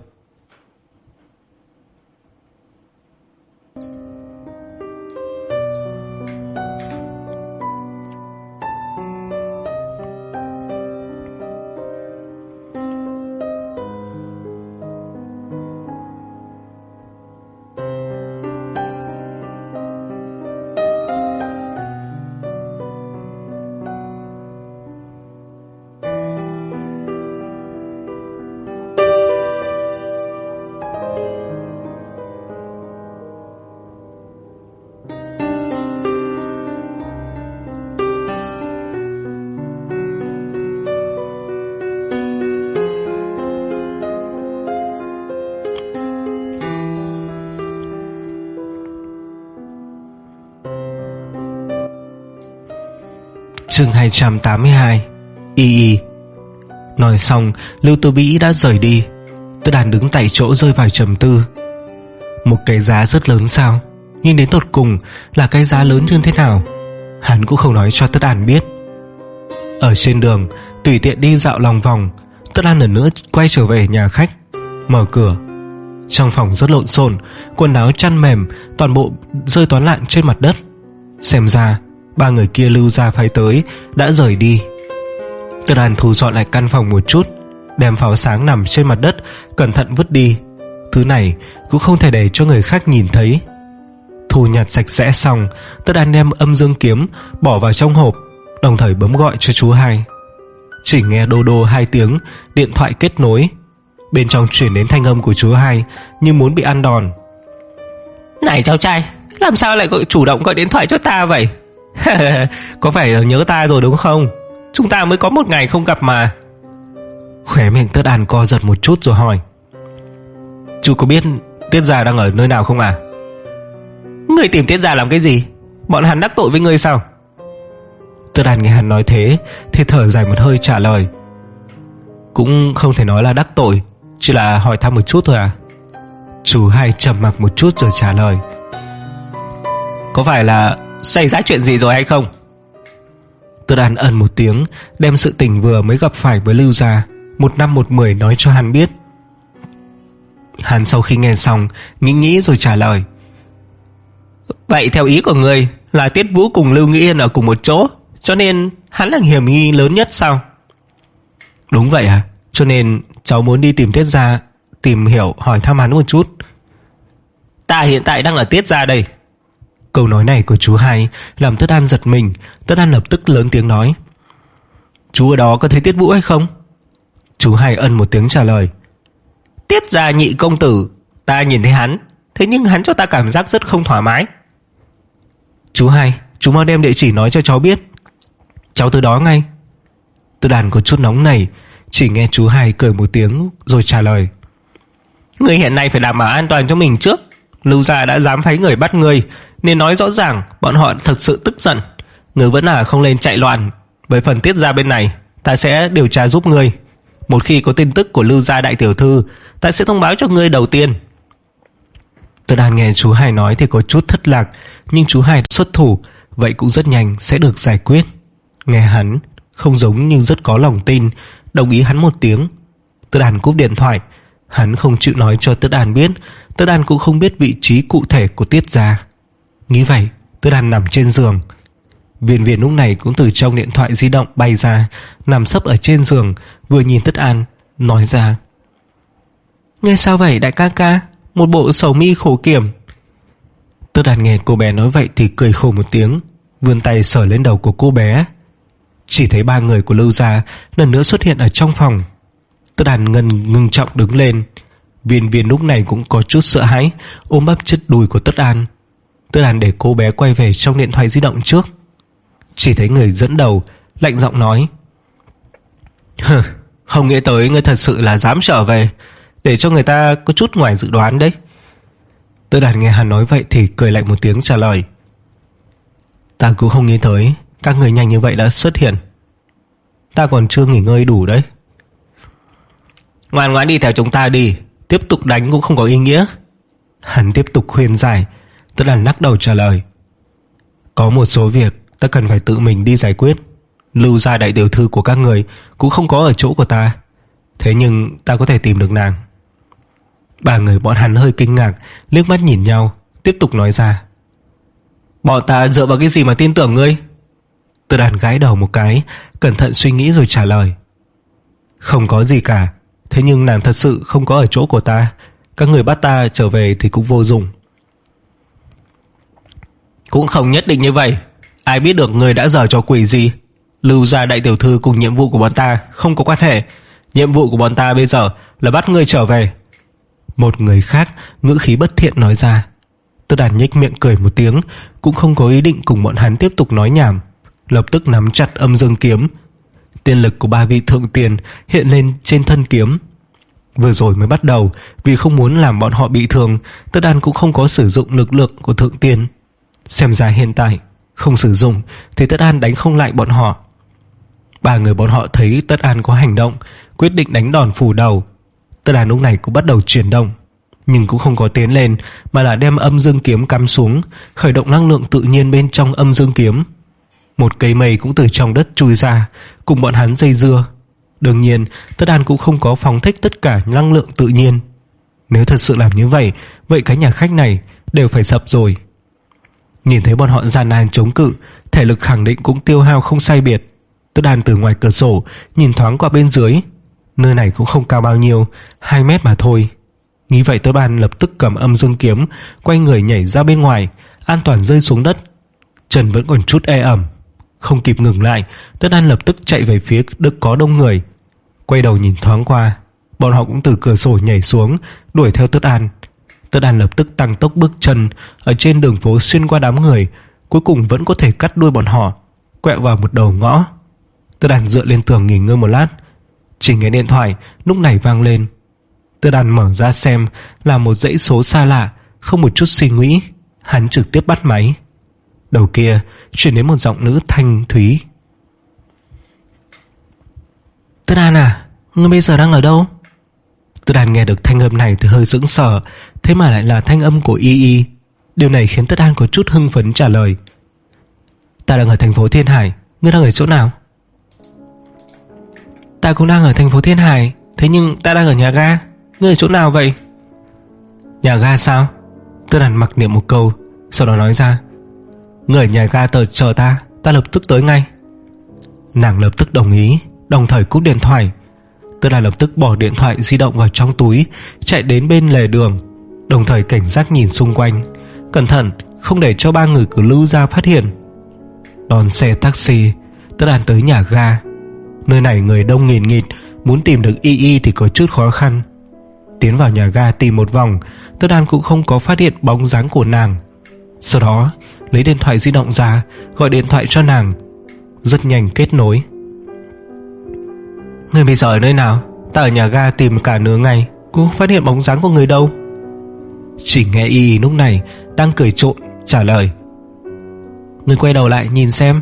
Chương hai trăm tám mươi hai. Y Y. Nói xong, Lưu Tử Vĩ đã rời đi. Tất Đàn đứng tại chỗ rơi vào trầm tư. Một cái giá rất lớn sao? Nhưng đến tột cùng là cái giá lớn như thế nào, hắn cũng không nói cho Tất Đàn biết. Ở trên đường tùy tiện đi dạo lòng vòng, Tất Đàn lần nữa quay trở về nhà khách. Mở cửa, Trong phòng rất lộn xộn, quần áo chăn mềm toàn bộ rơi toán lạng trên mặt đất. Xem ra ba người kia Lưu gia phái tới đã rời đi. Tất An thu dọn lại căn phòng một chút, đem pháo sáng nằm trên mặt đất cẩn thận vứt đi. Thứ này cũng không thể để cho người khác nhìn thấy. Thu nhặt sạch sẽ xong, Tất An đem âm dương kiếm bỏ vào trong hộp, đồng thời bấm gọi cho chú hai. Chỉ nghe đô đô hai tiếng, điện thoại kết nối. Bên trong chuyển đến thanh âm của chú hai như muốn bị ăn đòn. Này cháu trai, làm sao lại gọi chủ động gọi điện thoại cho ta vậy? Có phải là nhớ ta rồi đúng không? Chúng ta mới có một ngày không gặp mà. Khóe miệng Tất An co giật một chút rồi hỏi: Chú có biết Tiết gia đang ở nơi nào không à? Ngươi tìm Tiết gia làm cái gì? Bọn hắn đắc tội với ngươi sao? Tất An nghe hắn nói thế thì thở dài một hơi trả lời: Cũng không thể nói là đắc tội, chỉ là hỏi thăm một chút thôi à. Chú hai trầm mặc một chút rồi trả lời: Có phải là xảy ra chuyện gì rồi hay không? Tất An ẩn một tiếng, đem sự tình vừa mới gặp phải với Lưu gia một năm một mười nói cho hắn biết. Hắn sau khi nghe xong nghĩ nghĩ rồi trả lời: Vậy theo ý của ngươi là Tiết Vũ cùng Lưu Nghĩ Yên ở cùng một chỗ, cho nên hắn là hiểm nghi lớn nhất sao? Đúng vậy à, cho nên cháu muốn đi tìm Tiết gia, tìm hiểu hỏi thăm hắn một chút. Ta hiện tại đang ở Tiết gia đây. Câu nói này của chú hai làm Tất An giật mình. Tất An lập tức lớn tiếng nói: Chú ở đó có thấy Tiết Vũ hay không? Chú hai ân một tiếng trả lời: Tiết gia nhị công tử, ta nhìn thấy hắn, thế nhưng hắn cho ta cảm giác rất không thoải mái. Chú hai, chú mau đem địa chỉ nói cho cháu biết, cháu từ đó ngay. Tất An có chút nóng này, chỉ nghe chú hai cười một tiếng rồi trả lời: Ngươi hiện nay phải đảm bảo an toàn cho mình trước. Lưu gia đã dám phái người bắt ngươi, nên nói rõ ràng bọn họ thật sự tức giận. Ngươi vẫn là không lên chạy loạn. Với phần Tiết gia bên này, ta sẽ điều tra giúp ngươi. Một khi có tin tức của Lưu gia đại tiểu thư, ta sẽ thông báo cho ngươi đầu tiên. Tất An nghe chú hai nói thì có chút thất lạc, nhưng chú hai xuất thủ, vậy cũng rất nhanh sẽ được giải quyết. Nghe hắn không giống như rất có lòng tin, đồng ý hắn một tiếng. Tất An cúp điện thoại. Hắn không chịu nói cho Tất An biết. Tất An cũng không biết vị trí cụ thể của Tiết gia. Nghĩ vậy, Tất An nằm trên giường. Viên Viên lúc này cũng từ trong điện thoại di động bay ra, nằm sấp ở trên giường, vừa nhìn Tất An nói ra: Nghe sao vậy đại ca ca? Một bộ sầu mi khổ kiểm. Tất An nghe cô bé nói vậy thì cười khổ một tiếng, vươn tay sờ lên đầu của cô bé. Chỉ thấy ba người của Lưu gia lần nữa xuất hiện ở trong phòng. Tất An ngần ngưng trọng đứng lên. Viên Viên lúc này cũng có chút sợ hãi, ôm bắp chất đùi của Tất An. Tất An để cô bé quay về trong điện thoại di động trước. Chỉ thấy người dẫn đầu lạnh giọng nói: Hừ, không nghĩ tới ngươi thật sự là dám trở về, để cho người ta có chút ngoài dự đoán đấy. Tất An nghe hắn nói vậy thì cười lạnh một tiếng trả lời: Ta cũng không nghĩ tới các người nhanh như vậy đã xuất hiện. Ta còn chưa nghỉ ngơi đủ đấy. Ngoan ngoãn đi theo chúng ta đi, tiếp tục đánh cũng không có ý nghĩa. Hắn tiếp tục khuyên giải. Tất An lắc đầu trả lời: Có một số việc ta cần phải tự mình đi giải quyết. Lưu gia đại tiểu thư của các người cũng không có ở chỗ của ta, thế nhưng ta có thể tìm được nàng. Ba người bọn hắn hơi kinh ngạc, liếc mắt nhìn nhau, tiếp tục nói ra: Bọn ta dựa vào cái gì mà tin tưởng ngươi? Tất An gãi đầu một cái, cẩn thận suy nghĩ rồi trả lời: Không có gì cả, thế nhưng nàng thật sự không có ở chỗ của ta. Các người bắt ta trở về thì cũng vô dụng. Cũng không nhất định như vậy. Ai biết được người đã giở trò quỷ gì. Lưu gia đại tiểu thư cùng nhiệm vụ của bọn ta không có quan hệ. Nhiệm vụ của bọn ta bây giờ là bắt ngươi trở về. Một người khác ngữ khí bất thiện nói ra. Tất An nhếch miệng cười một tiếng, cũng không có ý định cùng bọn hắn tiếp tục nói nhảm, lập tức nắm chặt âm dương kiếm. Tiên lực của ba vị thượng tiền hiện lên trên thân kiếm. Vừa rồi mới bắt đầu, vì không muốn làm bọn họ bị thương, Tất An cũng không có sử dụng lực lượng của thượng tiền. Xem ra hiện tại không sử dụng thì Tất An đánh không lại bọn họ. Ba người bọn họ thấy Tất An có hành động, quyết định đánh đòn phủ đầu. Tất An lúc này cũng bắt đầu chuyển động, nhưng cũng không có tiến lên, mà là đem âm dương kiếm cắm xuống, khởi động năng lượng tự nhiên bên trong âm dương kiếm. Một cây mây cũng từ trong đất chui ra, cùng bọn hắn dây dưa. Đương nhiên Tất An cũng không có phóng thích tất cả năng lượng tự nhiên. Nếu thật sự làm như vậy, vậy cái nhà khách này đều phải sập rồi. Nhìn thấy bọn họ gian nan chống cự, thể lực khẳng định cũng tiêu hao không sai biệt. Tất Đan từ ngoài cửa sổ nhìn thoáng qua bên dưới. Nơi này cũng không cao bao nhiêu, hai mét mà thôi. Nghĩ vậy Tất Đan lập tức cầm âm dương kiếm, quay người nhảy ra bên ngoài, an toàn rơi xuống đất. Chân vẫn còn chút e ẩm. Không kịp ngừng lại, Tất Đan lập tức chạy về phía được có đông người. Quay đầu nhìn thoáng qua, bọn họ cũng từ cửa sổ nhảy xuống, đuổi theo Tất Đan. Tất Đan lập tức tăng tốc bước chân, ở trên đường phố xuyên qua đám người, cuối cùng vẫn có thể cắt đuôi bọn họ, quẹo vào một đầu ngõ. Tất Đan dựa lên tường nghỉ ngơi một lát, chỉ nghe điện thoại lúc này vang lên. Tất Đan mở ra xem là một dãy số xa lạ. Không một chút suy nghĩ, hắn trực tiếp bắt máy. Đầu kia truyền đến một giọng nữ thanh thúy. Tất Đan à, ngươi bây giờ đang ở đâu? Tất Đan nghe được thanh âm này thì hơi sững sờ, thế mà lại là thanh âm của Y Y. Điều này khiến Tất Đan có chút hưng phấn trả lời. Ta đang ở thành phố Thiên Hải, ngươi đang ở chỗ nào? Ta cũng đang ở thành phố Thiên Hải, thế nhưng ta đang ở nhà ga. Ngươi ở chỗ nào vậy? Nhà ga sao? Tất Đan mặc niệm một câu, sau đó nói ra. Ngươi ở nhà ga tờ chờ ta, ta lập tức tới ngay. Nàng lập tức đồng ý, đồng thời cúp điện thoại. Tất Đan lập tức bỏ điện thoại di động vào trong túi, chạy đến bên lề đường, đồng thời cảnh giác nhìn xung quanh, cẩn thận không để cho ba người cứ lưu ra phát hiện. Đón xe taxi, Tất Đan tới nhà ga. Nơi này người đông nghìn nghịt, muốn tìm được Y Y thì có chút khó khăn. Tiến vào nhà ga tìm một vòng, Tất Đan cũng không có phát hiện bóng dáng của nàng. Sau đó lấy điện thoại di động ra, gọi điện thoại cho nàng. Rất nhanh kết nối. Người bây giờ ở nơi nào? Ta ở nhà ga tìm cả nửa ngày, cũng không phát hiện bóng dáng của người đâu. Chỉ nghe Y Y lúc này đang cười trộm trả lời. Người quay đầu lại nhìn xem.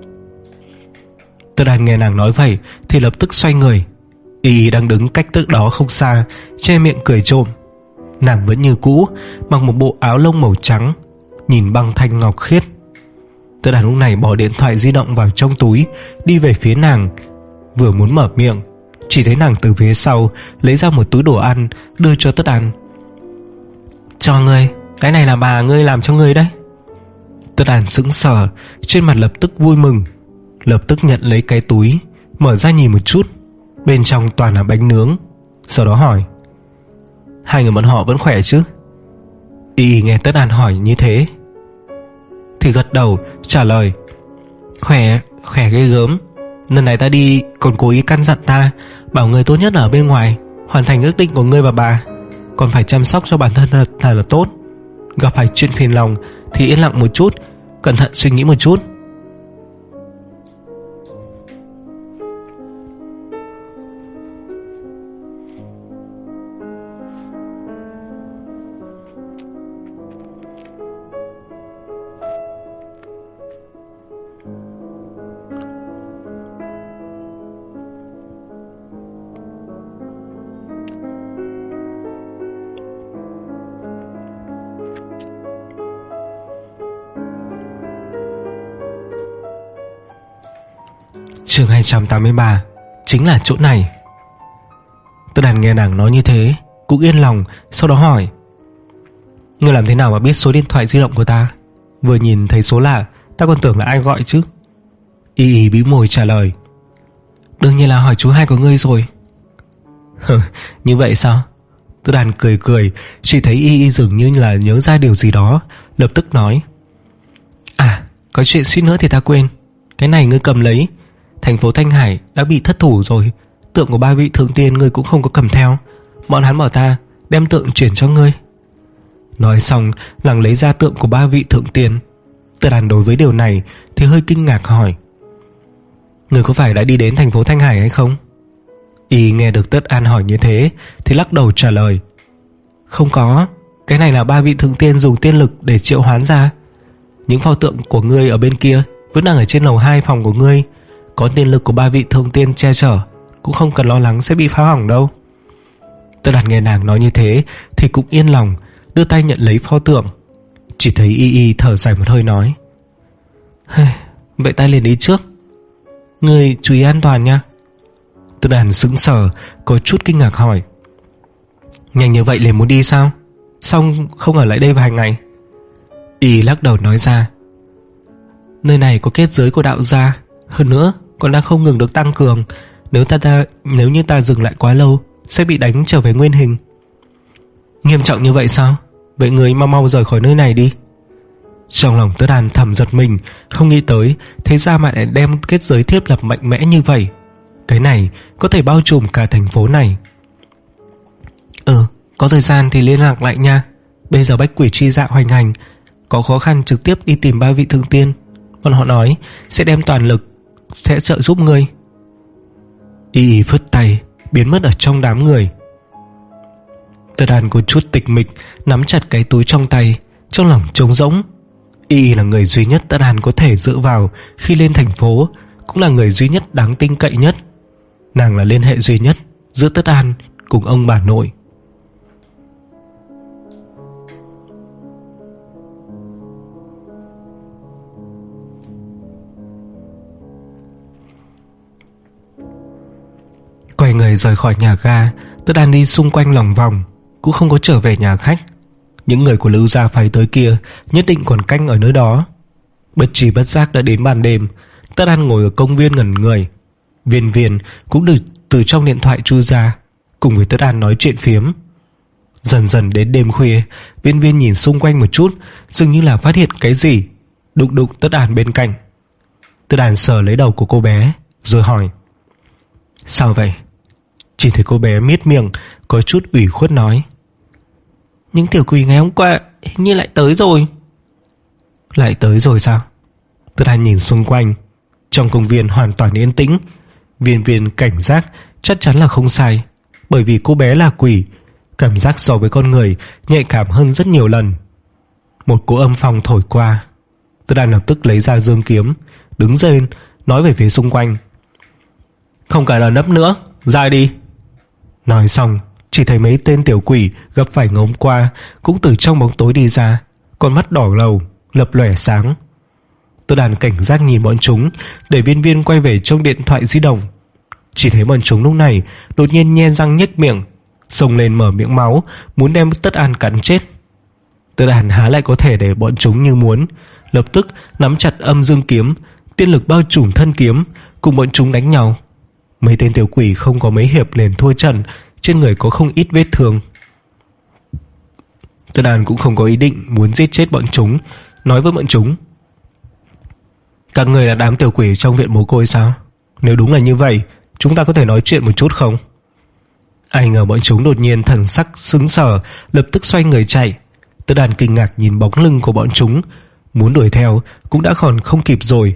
Tất Đan nghe nàng nói vậy thì lập tức xoay người. Y Y đang đứng cách tức đó không xa, che miệng cười trộm. Nàng vẫn như cũ, mặc một bộ áo lông màu trắng, nhìn băng thanh ngọc khiết. Tất Đan lúc này bỏ điện thoại di động vào trong túi, đi về phía nàng. Vừa muốn mở miệng, chỉ thấy nàng từ phía sau lấy ra một túi đồ ăn đưa cho Tất Đan. Cho ngươi, cái này là bà ngươi làm cho ngươi đấy. Tất Đan sững sờ, trên mặt lập tức vui mừng, lập tức nhận lấy cái túi, mở ra nhìn một chút. Bên trong toàn là bánh nướng. Sau đó hỏi, hai người bọn họ vẫn khỏe chứ? Y nghe Tất Đan hỏi như thế thì gật đầu trả lời, khỏe, khỏe ghê gớm. Lần này ta đi còn cố ý căn dặn ta, bảo người tốt nhất ở bên ngoài, hoàn thành ước định của ngươi và bà, còn phải chăm sóc cho bản thân thật, thật là tốt. Gặp phải chuyện phiền lòng thì yên lặng một chút, cẩn thận suy nghĩ một chút. Chương hai trăm tám mươi ba, chính là chỗ này. Tất Đan nghe nàng nói như thế cũng yên lòng, sau đó hỏi, ngươi làm thế nào mà biết số điện thoại di động của ta? Vừa nhìn thấy số lạ, ta còn tưởng là ai gọi chứ. Y Y bĩu môi trả lời, đương nhiên là hỏi chú hai của ngươi rồi. Hừ, như vậy sao? Tất Đan cười cười, chỉ thấy Y Y dường như là nhớ ra điều gì đó, lập tức nói, à, có chuyện suýt nữa thì ta quên. Cái này ngươi cầm lấy. Thành phố Thanh Hải đã bị thất thủ rồi, tượng của ba vị thượng tiên ngươi cũng không có cầm theo. Bọn hắn bảo ta đem tượng chuyển cho ngươi. Nói xong nàng lấy ra tượng của ba vị thượng tiên. Tất Đan đối với điều này thì hơi kinh ngạc hỏi, ngươi có phải đã đi đến thành phố Thanh Hải hay không? Y nghe được Tất Đan hỏi như thế thì lắc đầu trả lời, không có. Cái này là ba vị thượng tiên dùng tiên lực để triệu hoán ra. Những pho tượng của ngươi ở bên kia vẫn đang ở trên lầu hai phòng của ngươi. Có tiên lực của ba vị thượng tiên che chở, cũng không cần lo lắng sẽ bị phá hỏng đâu. Tất Đan nghe nàng nói như thế thì cũng yên lòng, đưa tay nhận lấy pho tượng. Chỉ thấy Y Y thở dài một hơi nói, vậy ta liền đi trước, ngươi chú ý an toàn nha. Tất Đan sững sờ, có chút kinh ngạc hỏi, Nhanh như vậy liền muốn đi sao? Xong không ở lại đây vài ngày? Y lắc đầu nói ra, nơi này có kết giới của đạo gia, hơn nữa còn đang không ngừng được tăng cường. Nếu ta, ta nếu như ta dừng lại quá lâu sẽ bị đánh trở về nguyên hình. Nghiêm trọng như vậy sao? Vậy người mau mau rời khỏi nơi này đi. Trong lòng Tất Đàn thầm giật mình, không nghĩ tới thế ra mà lại đem kết giới thiết lập mạnh mẽ như vậy. Cái này có thể bao trùm cả thành phố này. Ừ, có thời gian thì liên lạc lại nha. Bây giờ bách quỷ chi dạ hoành hành, có khó khăn trực tiếp đi tìm ba vị thượng tiên. Bọn họ nói sẽ đem toàn lực, sẽ trợ giúp ngươi. Y y phất tay, biến mất ở trong đám người. Tất Đàn có chút tịch mịch, nắm chặt cái túi trong tay, trong lòng trống rỗng. Y là người duy nhất Tất Đàn có thể dựa vào khi lên thành phố, cũng là người duy nhất đáng tin cậy nhất. Nàng là liên hệ duy nhất giữa Tất Đàn cùng ông bà nội. Quay người rời khỏi nhà ga, Tất Đàn đi xung quanh lòng vòng, cũng không có trở về nhà khách. Những người của Lưu gia phái tới kia nhất định còn canh ở nơi đó. Bất tri bất giác đã đến ban đêm. Tất Đàn ngồi ở công viên ngẩn người. Viên Viên cũng được từ trong điện thoại chui ra, cùng với Tất Đàn nói chuyện phiếm. Dần dần đến đêm khuya, Viên Viên nhìn xung quanh một chút, dường như là phát hiện cái gì, đụng đụng Tất Đàn bên cạnh. Tất Đàn sờ lấy đầu của cô bé rồi hỏi, sao vậy? Chỉ thấy cô bé miết miệng, có chút ủy khuất nói, những tiểu quỷ ngày hôm qua hình như lại tới rồi. Lại tới rồi sao? Tất Đàn nhìn xung quanh. Trong công viên hoàn toàn yên tĩnh. Viên Viên cảnh giác chắc chắn là không sai, bởi vì cô bé là quỷ, cảm giác so với con người nhạy cảm hơn rất nhiều lần. Một cỗ âm phong thổi qua. Tất Đàn lập tức lấy ra dương kiếm, đứng lên nói về phía xung quanh, không cả là nấp nữa, ra đi. Nói xong, chỉ thấy mấy tên tiểu quỷ gặp phải ngày hôm qua cũng từ trong bóng tối đi ra, con mắt đỏ ngầu lập lòe sáng. Tất Đàn cảnh giác nhìn bọn chúng, để Viên Viên quay về trong điện thoại di động. Chỉ thấy bọn chúng lúc này đột nhiên nhe răng nhếch miệng, xông lên mở miệng máu, muốn đem Tất Đàn cắn chết. Tất Đàn há lại có thể để bọn chúng như muốn, lập tức nắm chặt âm dương kiếm, tiên lực bao trùm thân kiếm, cùng bọn chúng đánh nhau. Mấy tên tiểu quỷ không có mấy hiệp liền thua trận, trên người có không ít vết thương. Tất Đàn cũng không có ý định muốn giết chết bọn chúng, nói với bọn chúng, các người là đám tiểu quỷ trong viện mồ côi sao? Nếu đúng là như vậy, chúng ta có thể nói chuyện một chút không? Ai ngờ bọn chúng đột nhiên thần sắc sững sờ, lập tức xoay người chạy. Tất Đàn kinh ngạc nhìn bóng lưng của bọn chúng, muốn đuổi theo cũng đã còn không kịp rồi.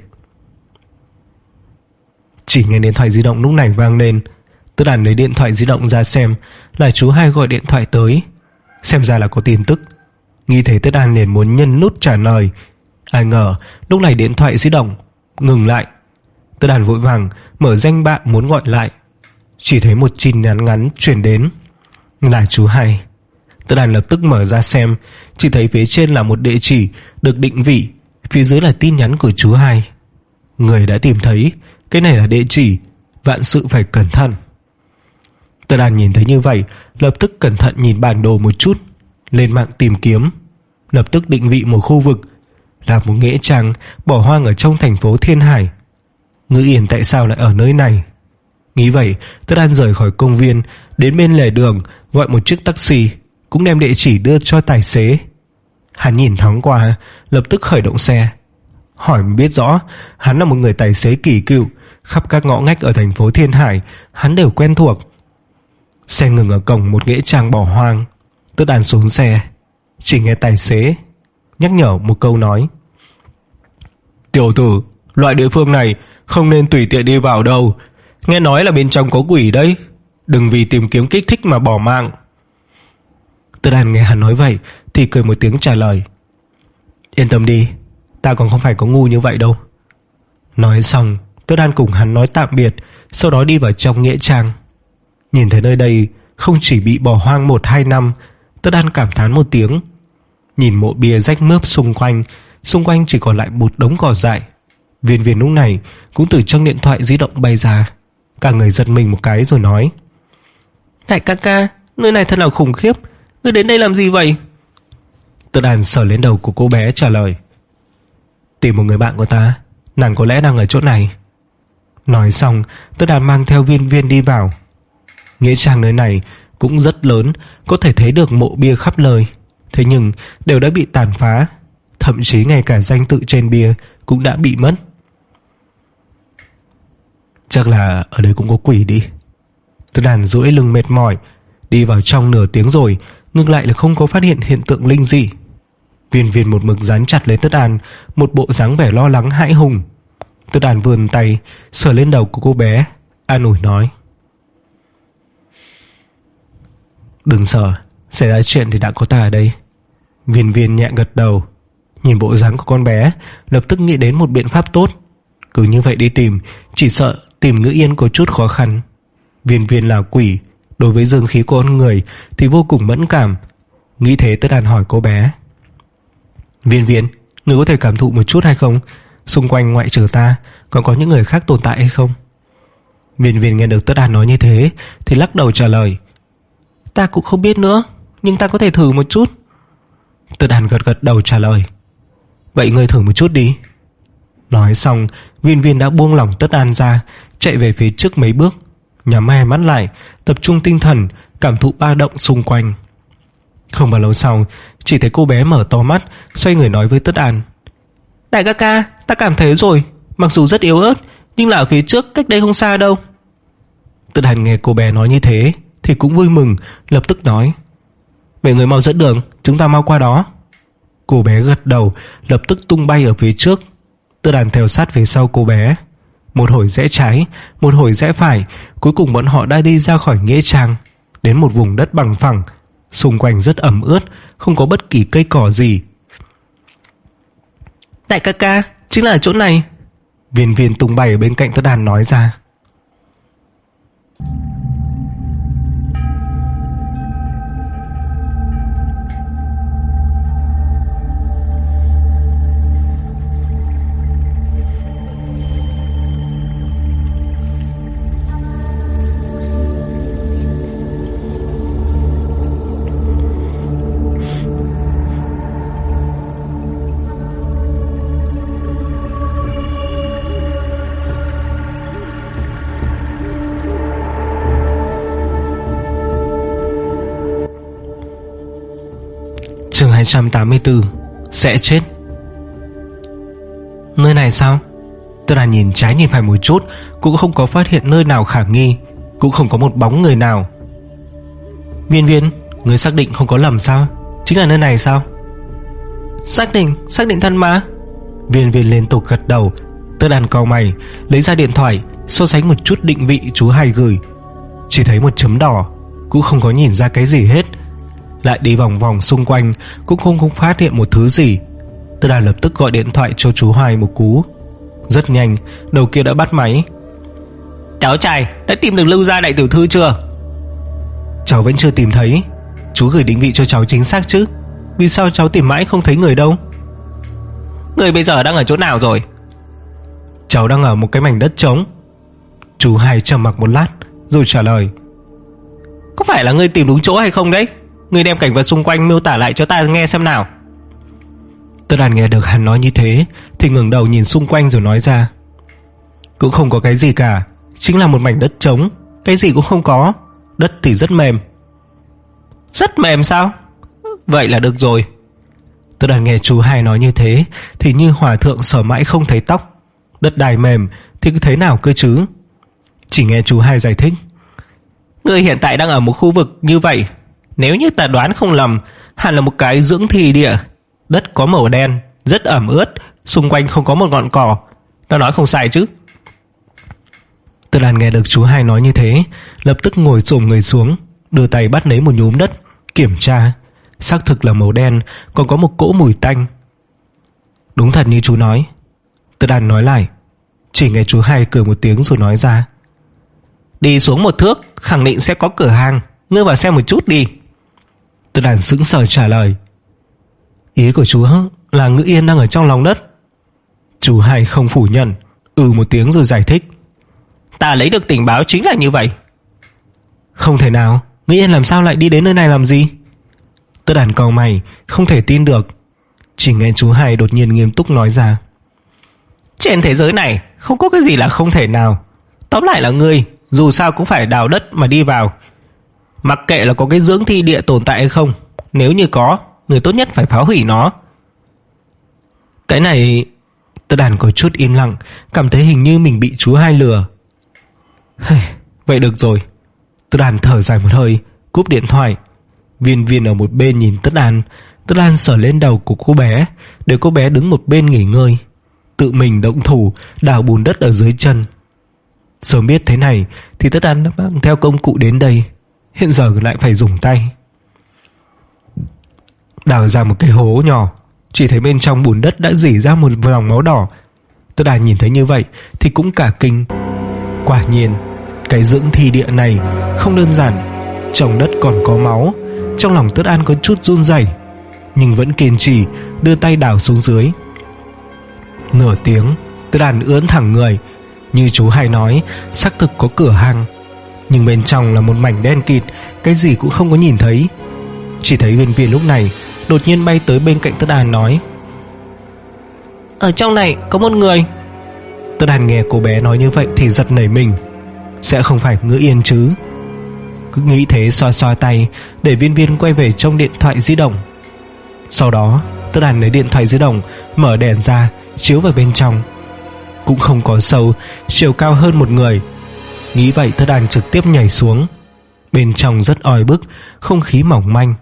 Chỉ nghe điện thoại di động lúc này vang lên. Tất Đàn lấy điện thoại di động ra xem, là chú hai gọi điện thoại tới. Xem ra là có tin tức. Nghĩ thế Tất Đàn liền muốn nhân nút trả lời. Ai ngờ lúc này điện thoại di động ngừng lại. Tất Đàn vội vàng mở danh bạ muốn gọi lại. Chỉ thấy một tin nhắn ngắn chuyển đến, là chú hai. Tất Đàn lập tức mở ra xem, chỉ thấy phía trên là một địa chỉ được định vị, phía dưới là tin nhắn của chú hai. Người đã tìm thấy, cái này là địa chỉ, vạn sự phải cẩn thận. Tất Đàn nhìn thấy như vậy, lập tức cẩn thận nhìn bản đồ một chút, lên mạng tìm kiếm. Lập tức định vị một khu vực, là một nghĩa trang bỏ hoang ở trong thành phố Thiên Hải. Ngữ Yên tại sao lại ở nơi này? Nghĩ vậy, Tất Đàn rời khỏi công viên, đến bên lề đường gọi một chiếc taxi, cũng đem địa chỉ đưa cho tài xế. Hắn nhìn thoáng qua, lập tức khởi động xe. Hỏi mới biết rõ, hắn là một người tài xế kỳ cựu, khắp các ngõ ngách ở thành phố Thiên Hải hắn đều quen thuộc. Xe ngừng ở cổng một nghĩa trang bỏ hoang. Tất Đàn xuống xe, chỉ nghe tài xế nhắc nhở một câu nói, tiểu tử, loại địa phương này không nên tùy tiện đi vào đâu, nghe nói là bên trong có quỷ đấy, đừng vì tìm kiếm kích thích mà bỏ mạng. Tất Đàn nghe hắn nói vậy thì cười một tiếng trả lời, yên tâm đi, ta còn không phải có ngu như vậy đâu. Nói xong, Tất Đàn cùng hắn nói tạm biệt, sau đó đi vào trong nghĩa trang. Nhìn thấy nơi đây không chỉ bị bỏ hoang một hai năm, Tất Đàn cảm thán một tiếng. Nhìn mộ bia rách mướp xung quanh, xung quanh chỉ còn lại một đống cỏ dại. Viên Viên lúc này cũng từ trong điện thoại di động bay ra, cả người giật mình một cái rồi nói, đại ca ca, Nơi này thật là khủng khiếp. Ngươi đến đây làm gì vậy? Tất An sờ lên đầu của cô bé trả lời. Tìm một người bạn của ta, nàng có lẽ đang ở chỗ này. Nói xong, Tất An mang theo Viên Viên đi vào. Nghĩa trang nơi này cũng rất lớn, có thể thấy được mộ bia khắp nơi. Thế nhưng đều đã bị tàn phá, thậm chí ngay cả danh tự trên bia cũng đã bị mất. Chắc là ở đây cũng có quỷ đi. Tất An duỗi lưng mệt mỏi, đi vào trong nửa tiếng rồi, ngược lại là không có phát hiện hiện tượng linh dị. Viên Viên một mực dán chặt lấy Tất An, một bộ dáng vẻ lo lắng hãi hùng. Tất An vươn tay sờ lên đầu của cô bé, an ủi nói: Đừng sợ, xảy ra chuyện thì đã có ta ở đây. Viên Viên nhẹ gật đầu, nhìn bộ dáng của con bé, lập tức nghĩ đến một biện pháp tốt. Cứ như vậy đi tìm, chỉ sợ tìm Ngữ Yên có chút khó khăn. Viên Viên là quỷ, đối với dương khí của con người thì vô cùng mẫn cảm. Nghĩ thế Tất An hỏi cô bé: Viên Viên, người có thể cảm thụ một chút hay không? Xung quanh ngoại trừ ta còn có những người khác tồn tại hay không? Viên Viên nghe được Tất An nói như thế thì lắc đầu trả lời: Ta cũng không biết nữa, nhưng ta có thể thử một chút. Tất An gật gật đầu trả lời: Vậy ngươi thử một chút đi. Nói xong, Viên Viên đã buông lỏng Tất An ra, chạy về phía trước mấy bước, nhắm hai mắt lại, tập trung tinh thần cảm thụ ba động xung quanh. Không bao lâu sau, chỉ thấy cô bé mở to mắt, xoay người nói với Tất An: Đại ca ca, ta cảm thấy rồi, mặc dù rất yếu ớt, nhưng là ở phía trước cách đây không xa đâu. Tất An nghe cô bé nói như thế thì cũng vui mừng, lập tức nói: Vậy người mau dẫn đường, chúng ta mau qua đó. Cô bé gật đầu, lập tức tung bay ở phía trước. Tất An theo sát phía sau cô bé. Một hồi rẽ trái, một hồi rẽ phải, cuối cùng bọn họ đã đi ra khỏi nghĩa trang, đến một vùng đất bằng phẳng. Xung quanh rất ẩm ướt, không có bất kỳ cây cỏ gì. Đại ca ca, chính là ở chỗ này. Viên Viên tung bay ở bên cạnh Tất An nói ra. Chương hai trăm tám mươi tư. Sẽ chết. Nơi này sao? Tất An nhìn trái nhìn phải một chút, cũng không có phát hiện nơi nào khả nghi, cũng không có một bóng người nào. Viên Viên, người xác định không có lầm sao? Chính là nơi này sao? Xác định, xác định thân mà. Viên Viên liên tục gật đầu. Tất An cau mày, lấy ra điện thoại so sánh một chút định vị chú Hai gửi. Chỉ thấy một chấm đỏ, cũng không có nhìn ra cái gì hết. Lại đi vòng vòng xung quanh, cũng không, không phát hiện một thứ gì. Tất An lập tức gọi điện thoại cho chú Hai một cú. Rất nhanh, đầu kia đã bắt máy. Cháu trai, đã tìm được Lưu Gia đại tiểu thư chưa? Cháu vẫn chưa tìm thấy. Chú gửi định vị cho cháu chính xác chứ? Vì sao cháu tìm mãi không thấy người đâu? Người bây giờ đang ở chỗ nào rồi? Cháu đang ở một cái mảnh đất trống. Chú Hai trầm mặc một lát rồi trả lời. Có phải là ngươi tìm đúng chỗ hay không đấy? Ngươi đem cảnh vật xung quanh miêu tả lại cho ta nghe xem nào. Tất An nghe được hắn nói như thế thì ngẩng đầu nhìn xung quanh rồi nói ra. Cũng không có cái gì cả, chính là một mảnh đất trống, cái gì cũng không có. Đất thì rất mềm. Rất mềm sao? Vậy là được rồi. Tất An nghe chú Hai nói như thế thì như hòa thượng sở mãi không thấy tóc. Đất đai mềm thì cứ thế nào cơ chứ? Chỉ nghe chú Hai giải thích. Ngươi hiện tại đang ở một khu vực như vậy, nếu như ta đoán không lầm, hẳn là một cái dưỡng thi địa. Đất có màu đen, rất ẩm ướt, xung quanh không có một ngọn cỏ. Ta nói không sai chứ? Tất An nghe được chú Hai nói như thế, lập tức ngồi xổm người xuống, đưa tay bắt lấy một nhúm đất, kiểm tra. Xác thực là màu đen, còn có một cỗ mùi tanh. Đúng thật như chú nói. Tất An nói lại. Chỉ nghe chú Hai cười một tiếng rồi nói ra. Đi xuống một thước, khẳng định sẽ có cửa hàng, ngươi vào xem một chút đi. Tất An sững sờ trả lời. Ý của chú là Ngữ Yên đang ở trong lòng đất. Chú Hai không phủ nhận, ừ một tiếng rồi giải thích. Ta lấy được tình báo chính là như vậy. Không thể nào, Ngữ Yên làm sao lại đi đến nơi này làm gì? Tất Đàn cau mày, không thể tin được. Chỉ nghe chú Hai đột nhiên nghiêm túc nói ra: trên thế giới này không có cái gì là không thể nào. Tóm lại là ngươi dù sao cũng phải đào đất mà đi vào. Mặc kệ là có cái dưỡng thi địa tồn tại hay không, nếu như có, người tốt nhất phải phá hủy nó. Cái này... Tất Đàn có chút im lặng, cảm thấy hình như mình bị chú Hai lừa. Vậy được rồi. Tất Đàn thở dài một hơi, cúp điện thoại. Viên Viên ở một bên nhìn Tất Đàn. Tất Đàn sờ lên đầu của cô bé, để cô bé đứng một bên nghỉ ngơi, tự mình động thủ đào bùn đất ở dưới chân. Sớm biết thế này thì Tất Đàn đã mang theo công cụ đến đây, hiện giờ lại phải dùng tay. Đào ra một cái hố nhỏ, chỉ thấy bên trong bùn đất đã rỉ ra một dòng máu đỏ. Tất Đàn nhìn thấy như vậy thì cũng cả kinh. Quả nhiên cái dưỡng thi địa này không đơn giản, trong đất còn có máu. Trong lòng Tất Đàn có chút run rẩy, nhưng vẫn kiên trì đưa tay đào xuống dưới. Nửa tiếng, Tất Đàn ưỡn thẳng người. Như chú Hai nói, xác thực có cửa hang, nhưng bên trong là một mảnh đen kịt, cái gì cũng không có nhìn thấy. Chỉ thấy Viên Viên lúc này đột nhiên bay tới bên cạnh Tất Đàn nói: ở trong này có một người. Tất Đàn nghe cô bé nói như vậy thì giật nảy mình. Sẽ không phải Ngữ Yên chứ? Cứ nghĩ thế xoa xoa tay để Viên Viên quay về trong điện thoại di động. Sau đó Tất Đàn lấy điện thoại di động, mở đèn ra chiếu vào bên trong. Cũng không có sâu, chiều cao hơn một người. Nghĩ vậy Tất Đàn trực tiếp nhảy xuống. Bên trong rất oi bức, không khí mỏng manh.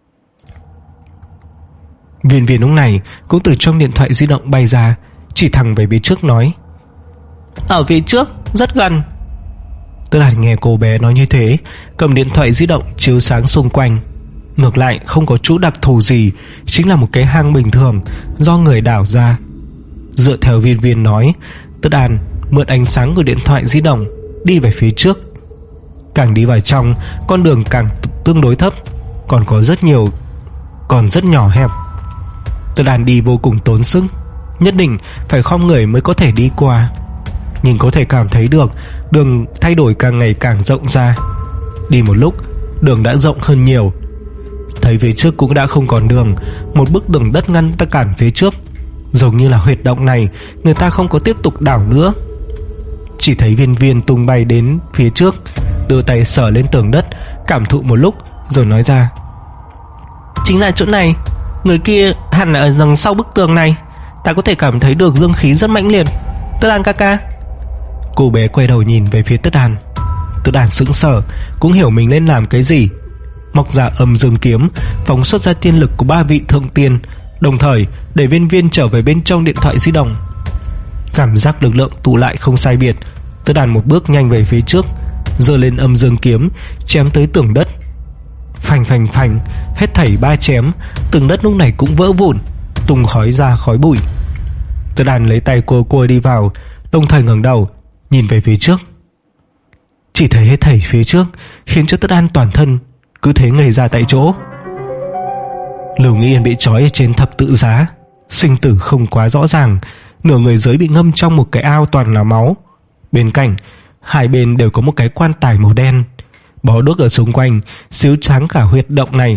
Viên Viên lúc này cũng từ trong điện thoại di động bay ra, chỉ thẳng về phía trước nói: ở phía trước rất gần. Tất Đàn nghe cô bé nói như thế, cầm điện thoại di động chiếu sáng xung quanh. Ngược lại không có chút đặc thù gì, chính là một cái hang bình thường do người đào ra. Dựa theo Viên Viên nói, Tất Đàn mượn ánh sáng của điện thoại di động đi về phía trước. Càng đi vào trong, con đường càng tương đối thấp, còn có rất nhiều, còn rất nhỏ hẹp. Tất Đàn đi vô cùng tốn sức, nhất định phải khom người mới có thể đi qua. Nhưng có thể cảm thấy được đường thay đổi càng ngày càng rộng ra. Đi một lúc, đường đã rộng hơn nhiều. Thấy phía trước cũng đã không còn đường, một bức tường đất ngăn ta cản phía trước. Giống như là huyệt động này người ta không có tiếp tục đào nữa. Chỉ thấy Viên Viên tung bay đến phía trước, đưa tay sờ lên tường đất, cảm thụ một lúc rồi nói ra: chính là chỗ này. Người kia hẳn là ở đằng sau bức tường này. Ta có thể cảm thấy được dương khí rất mãnh liệt. Tất Đàn ca ca. Cô bé quay đầu nhìn về phía Tất Đàn. Tất Đàn sững sờ, cũng hiểu mình nên làm cái gì. Móc ra âm dương kiếm, phóng xuất ra tiên lực của ba vị thượng tiên, đồng thời để Viên Viên trở về bên trong điện thoại di động. Cảm giác lực lượng tụ lại không sai biệt. Tất Đàn một bước nhanh về phía trước, giơ lên âm dương kiếm, chém tới tường đất. Phành phành phành, hết thảy ba chém, tường đất lúc này cũng vỡ vụn, tung khói ra khói bụi. Tất Đàn lấy tay cua cua đi vào, đồng thời ngẩng đầu nhìn về phía trước. Chỉ thấy hết thảy phía trước khiến cho Tất Đàn toàn thân cứ thế ngây ra tại chỗ. Lưu Ngữ Yên bị trói ở trên thập tự giá, sinh tử không quá rõ ràng, nửa người dưới bị ngâm trong một cái ao toàn là máu. Bên cạnh hai bên đều có một cái quan tài màu đen, bó đuốc ở xung quanh xíu trắng cả huyệt động này.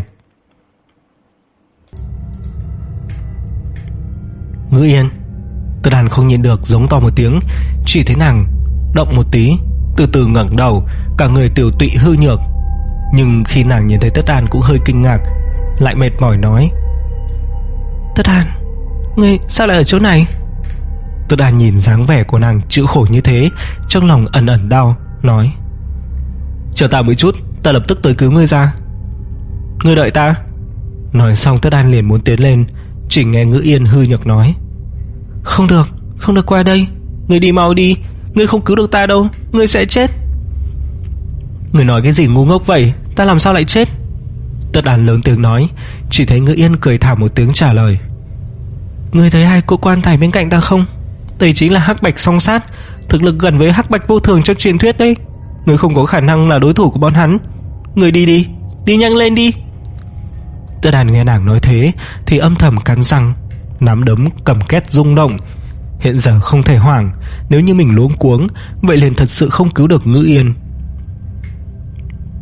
Ngữ Yên. Tất Đàn không nhìn được giống to một tiếng, chỉ thấy nàng động một tí, từ từ ngẩng đầu, cả người tiểu tụy hư nhược. Nhưng khi nàng nhìn thấy Tất Đàn cũng hơi kinh ngạc, lại mệt mỏi nói: Tất Đàn, ngươi sao lại ở chỗ này? Tất Đàn nhìn dáng vẻ của nàng chịu khổ như thế, trong lòng ẩn ẩn đau, nói: chờ ta một chút, ta lập tức tới cứu ngươi ra. Ngươi đợi ta. Nói xong Tất Đàn liền muốn tiến lên, chỉ nghe Ngữ Yên hư nhược nói: không được, không được qua đây. Ngươi đi mau đi, ngươi không cứu được ta đâu, ngươi sẽ chết. Ngươi nói cái gì ngu ngốc vậy, ta làm sao lại chết? Tất Đàn lớn tiếng nói. Chỉ thấy Ngữ Yên cười thảm một tiếng trả lời: ngươi thấy hai cô quan tài bên cạnh ta không? Đây chính là Hắc Bạch song sát, thực lực gần với Hắc Bạch vô thường trong truyền thuyết đấy. Ngươi không có khả năng là đối thủ của bọn hắn. Ngươi đi đi, đi nhanh lên đi. Tất Đàn nghe nàng nói thế thì âm thầm cắn răng, nắm đấm cầm két rung động. Hiện giờ không thể hoảng, nếu như mình luống cuống vậy liền thật sự không cứu được Ngữ Yên.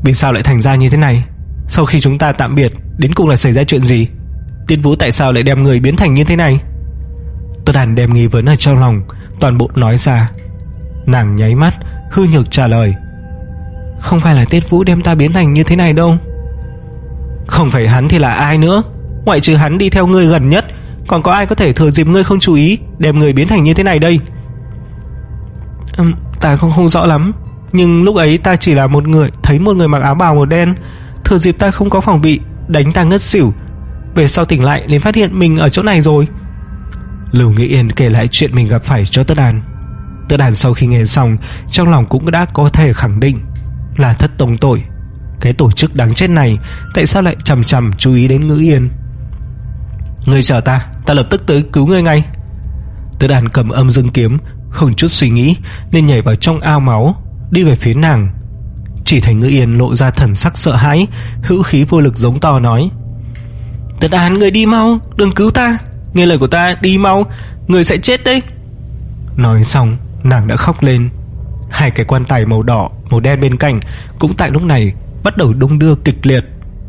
Vì sao lại thành ra như thế này? Sau khi chúng ta tạm biệt, đến cùng là xảy ra chuyện gì? Tiết Vũ tại sao lại đem người biến thành như thế này? Tất An đem nghi vấn ở trong lòng toàn bộ nói ra. Nàng nháy mắt, hư nhược trả lời: Không phải là Tiết Vũ đem ta biến thành như thế này đâu. Không phải hắn thì là ai nữa? Ngoại trừ hắn đi theo ngươi gần nhất, còn có ai có thể thừa dịp ngươi không chú ý đem người biến thành như thế này đây? uhm, Ta không không rõ lắm, nhưng lúc ấy ta chỉ là một người thấy một người mặc áo bào màu đen, thừa dịp ta không có phòng bị đánh ta ngất xỉu. Về sau tỉnh lại liền phát hiện mình ở chỗ này rồi. Lưu Nghĩ Yên kể lại chuyện mình gặp phải cho Tất An. Tất An sau khi nghe xong, trong lòng cũng đã có thể khẳng định là Thất Tông tội. Cái tổ chức đáng chết này tại sao lại chằm chằm chú ý đến Ngữ Yên? Ngươi chờ ta, ta lập tức tới cứu ngươi ngay. Tất An cầm âm dương kiếm, không chút suy nghĩ nên nhảy vào trong ao máu, đi về phía nàng. Chỉ thấy Ngữ Yên lộ ra thần sắc sợ hãi, hữu khí vô lực giống to nói: Tất An, ngươi đi mau, đừng cứu ta, nghe lời của ta, đi mau, ngươi sẽ chết đấy. Nói xong, nàng đã khóc lên. Hai cái quan tài màu đỏ, màu đen bên cạnh cũng tại lúc này bắt đầu đung đưa kịch liệt.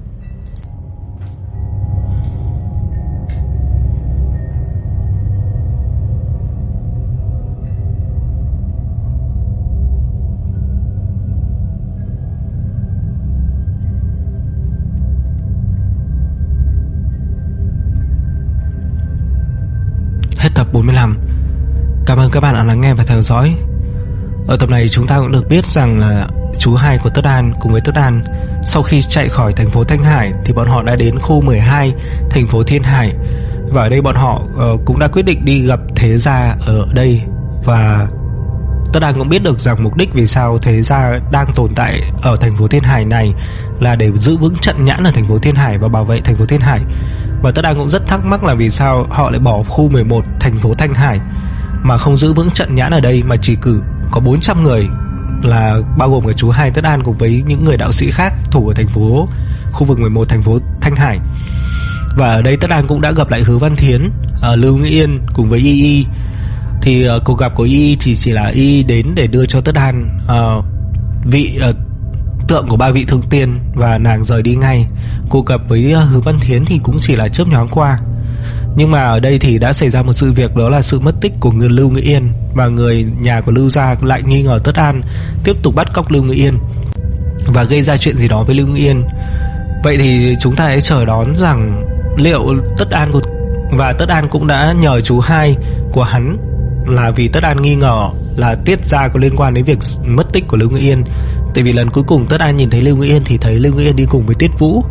Hết tập bốn mươi lăm. Cảm ơn các bạn đã lắng nghe và theo dõi. Ở tập này chúng ta cũng được biết rằng là chú hai của Tất An cùng với Tất An sau khi chạy khỏi thành phố Thanh Hải thì bọn họ đã đến khu mười hai, thành phố Thiên Hải. Và ở đây bọn họ uh, cũng đã quyết định đi gặp Thế Gia ở đây. Và Tất An cũng biết được rằng mục đích vì sao Thế Gia đang tồn tại ở thành phố Thiên Hải này là để giữ vững trận nhãn ở thành phố Thiên Hải và bảo vệ thành phố Thiên Hải. Và Tất An cũng rất thắc mắc là vì sao họ lại bỏ khu mười một, thành phố Thanh Hải, mà không giữ vững trận nhãn ở đây, mà chỉ cử có bốn trăm người, là bao gồm cả chú hai Tất An cùng với những người đạo sĩ khác thủ ở thành phố khu vực mười một, thành phố Thanh Hải. Và ở đây Tất An cũng đã gặp lại Hứa Văn Thiến, uh, Lưu Nghĩ Yên cùng với Y Y. Thì uh, cuộc gặp của Y Y chỉ chỉ là Y Y đến để đưa cho Tất An uh, vị uh, tượng của ba vị thượng tiên và nàng rời đi ngay. Cuộc gặp với uh, Hứa Văn Thiến thì cũng chỉ là chớp nhoáng qua. Nhưng mà ở đây thì đã xảy ra một sự việc, đó là sự mất tích của người Lưu Nghĩ Yên, và người nhà của Lưu gia lại nghi ngờ Tất An tiếp tục bắt cóc Lưu Nghĩ Yên và gây ra chuyện gì đó với Lưu Nghĩ Yên. Vậy thì chúng ta hãy chờ đón rằng liệu Tất An và Tất An cũng đã nhờ chú hai của hắn, là vì Tất An nghi ngờ là Tiết gia có liên quan đến việc mất tích của Lưu Nghĩ Yên. Tại vì lần cuối cùng Tất An nhìn thấy Lưu Nghĩ Yên thì thấy Lưu Nghĩ Yên đi cùng với Tiết Vũ,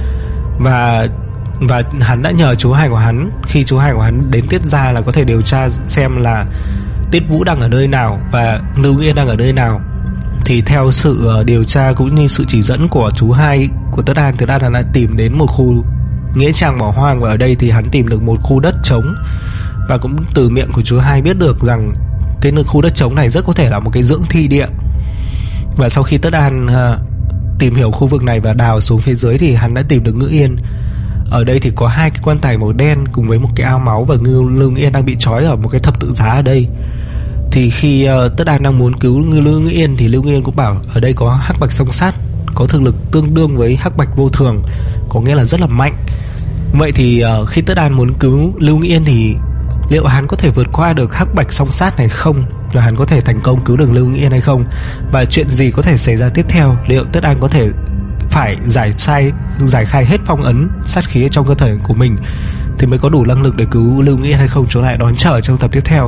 và Và hắn đã nhờ chú hai của hắn, khi chú hai của hắn đến Tiết gia, là có thể điều tra xem là Tiết Vũ đang ở nơi nào và Lưu Nghĩ Yên đang ở nơi nào. Thì theo sự điều tra cũng như sự chỉ dẫn của chú hai của Tất An, Tất An đã tìm đến một khu nghĩa trang bỏ hoang, và ở đây thì hắn tìm được một khu đất trống. Và cũng từ miệng của chú hai biết được rằng cái khu đất trống này rất có thể là một cái dưỡng thi địa. Và sau khi Tất An uh, tìm hiểu khu vực này và đào xuống phía dưới thì hắn đã tìm được Ngữ Yên. Ở đây thì có hai cái quan tài màu đen cùng với một cái ao máu, và Lưu Nghĩ Yên đang bị trói ở một cái thập tự giá ở đây. Thì khi uh, Tất An đang muốn cứu Lưu Nghĩ Yên thì Lưu Nghĩ Yên cũng bảo ở đây có hắc bạch song sát, có thực lực tương đương với hắc bạch vô thường, có nghĩa là rất là mạnh. Vậy thì uh, khi Tất An muốn cứu Lưu Nghĩ Yên thì liệu hắn có thể vượt qua được hắc bạch song sát này không, và hắn có thể thành công cứu được Lưu Nghĩ Yên hay không, và chuyện gì có thể xảy ra tiếp theo? Liệu Tất An có thể phải giải sai giải khai hết phong ấn sát khí trong cơ thể của mình thì mới có đủ năng lực để cứu Lưu Nghĩ Yên hay không? Chúng lại đón chờ trong tập tiếp theo,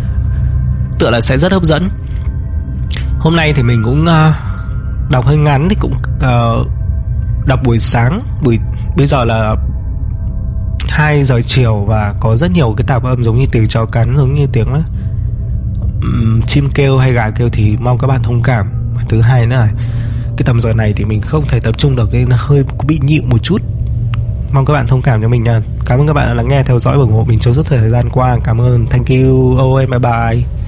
tựa là sẽ rất hấp dẫn. Hôm nay thì mình cũng uh, đọc hơi ngắn, thì cũng uh, đọc buổi sáng, buổi bây giờ là hai giờ chiều, và có rất nhiều cái tạp âm giống như tiếng chó cắn, giống như tiếng um, chim kêu hay gà kêu, thì mong các bạn thông cảm. Thứ hai nữa là cái tầm giờ này thì mình không thể tập trung được nên nó hơi bị nhịu một chút, mong các bạn thông cảm cho mình nha. Cảm ơn các bạn đã lắng nghe, theo dõi và ủng hộ mình trong suốt thời gian qua. Cảm ơn, thank you, oh, bye bye.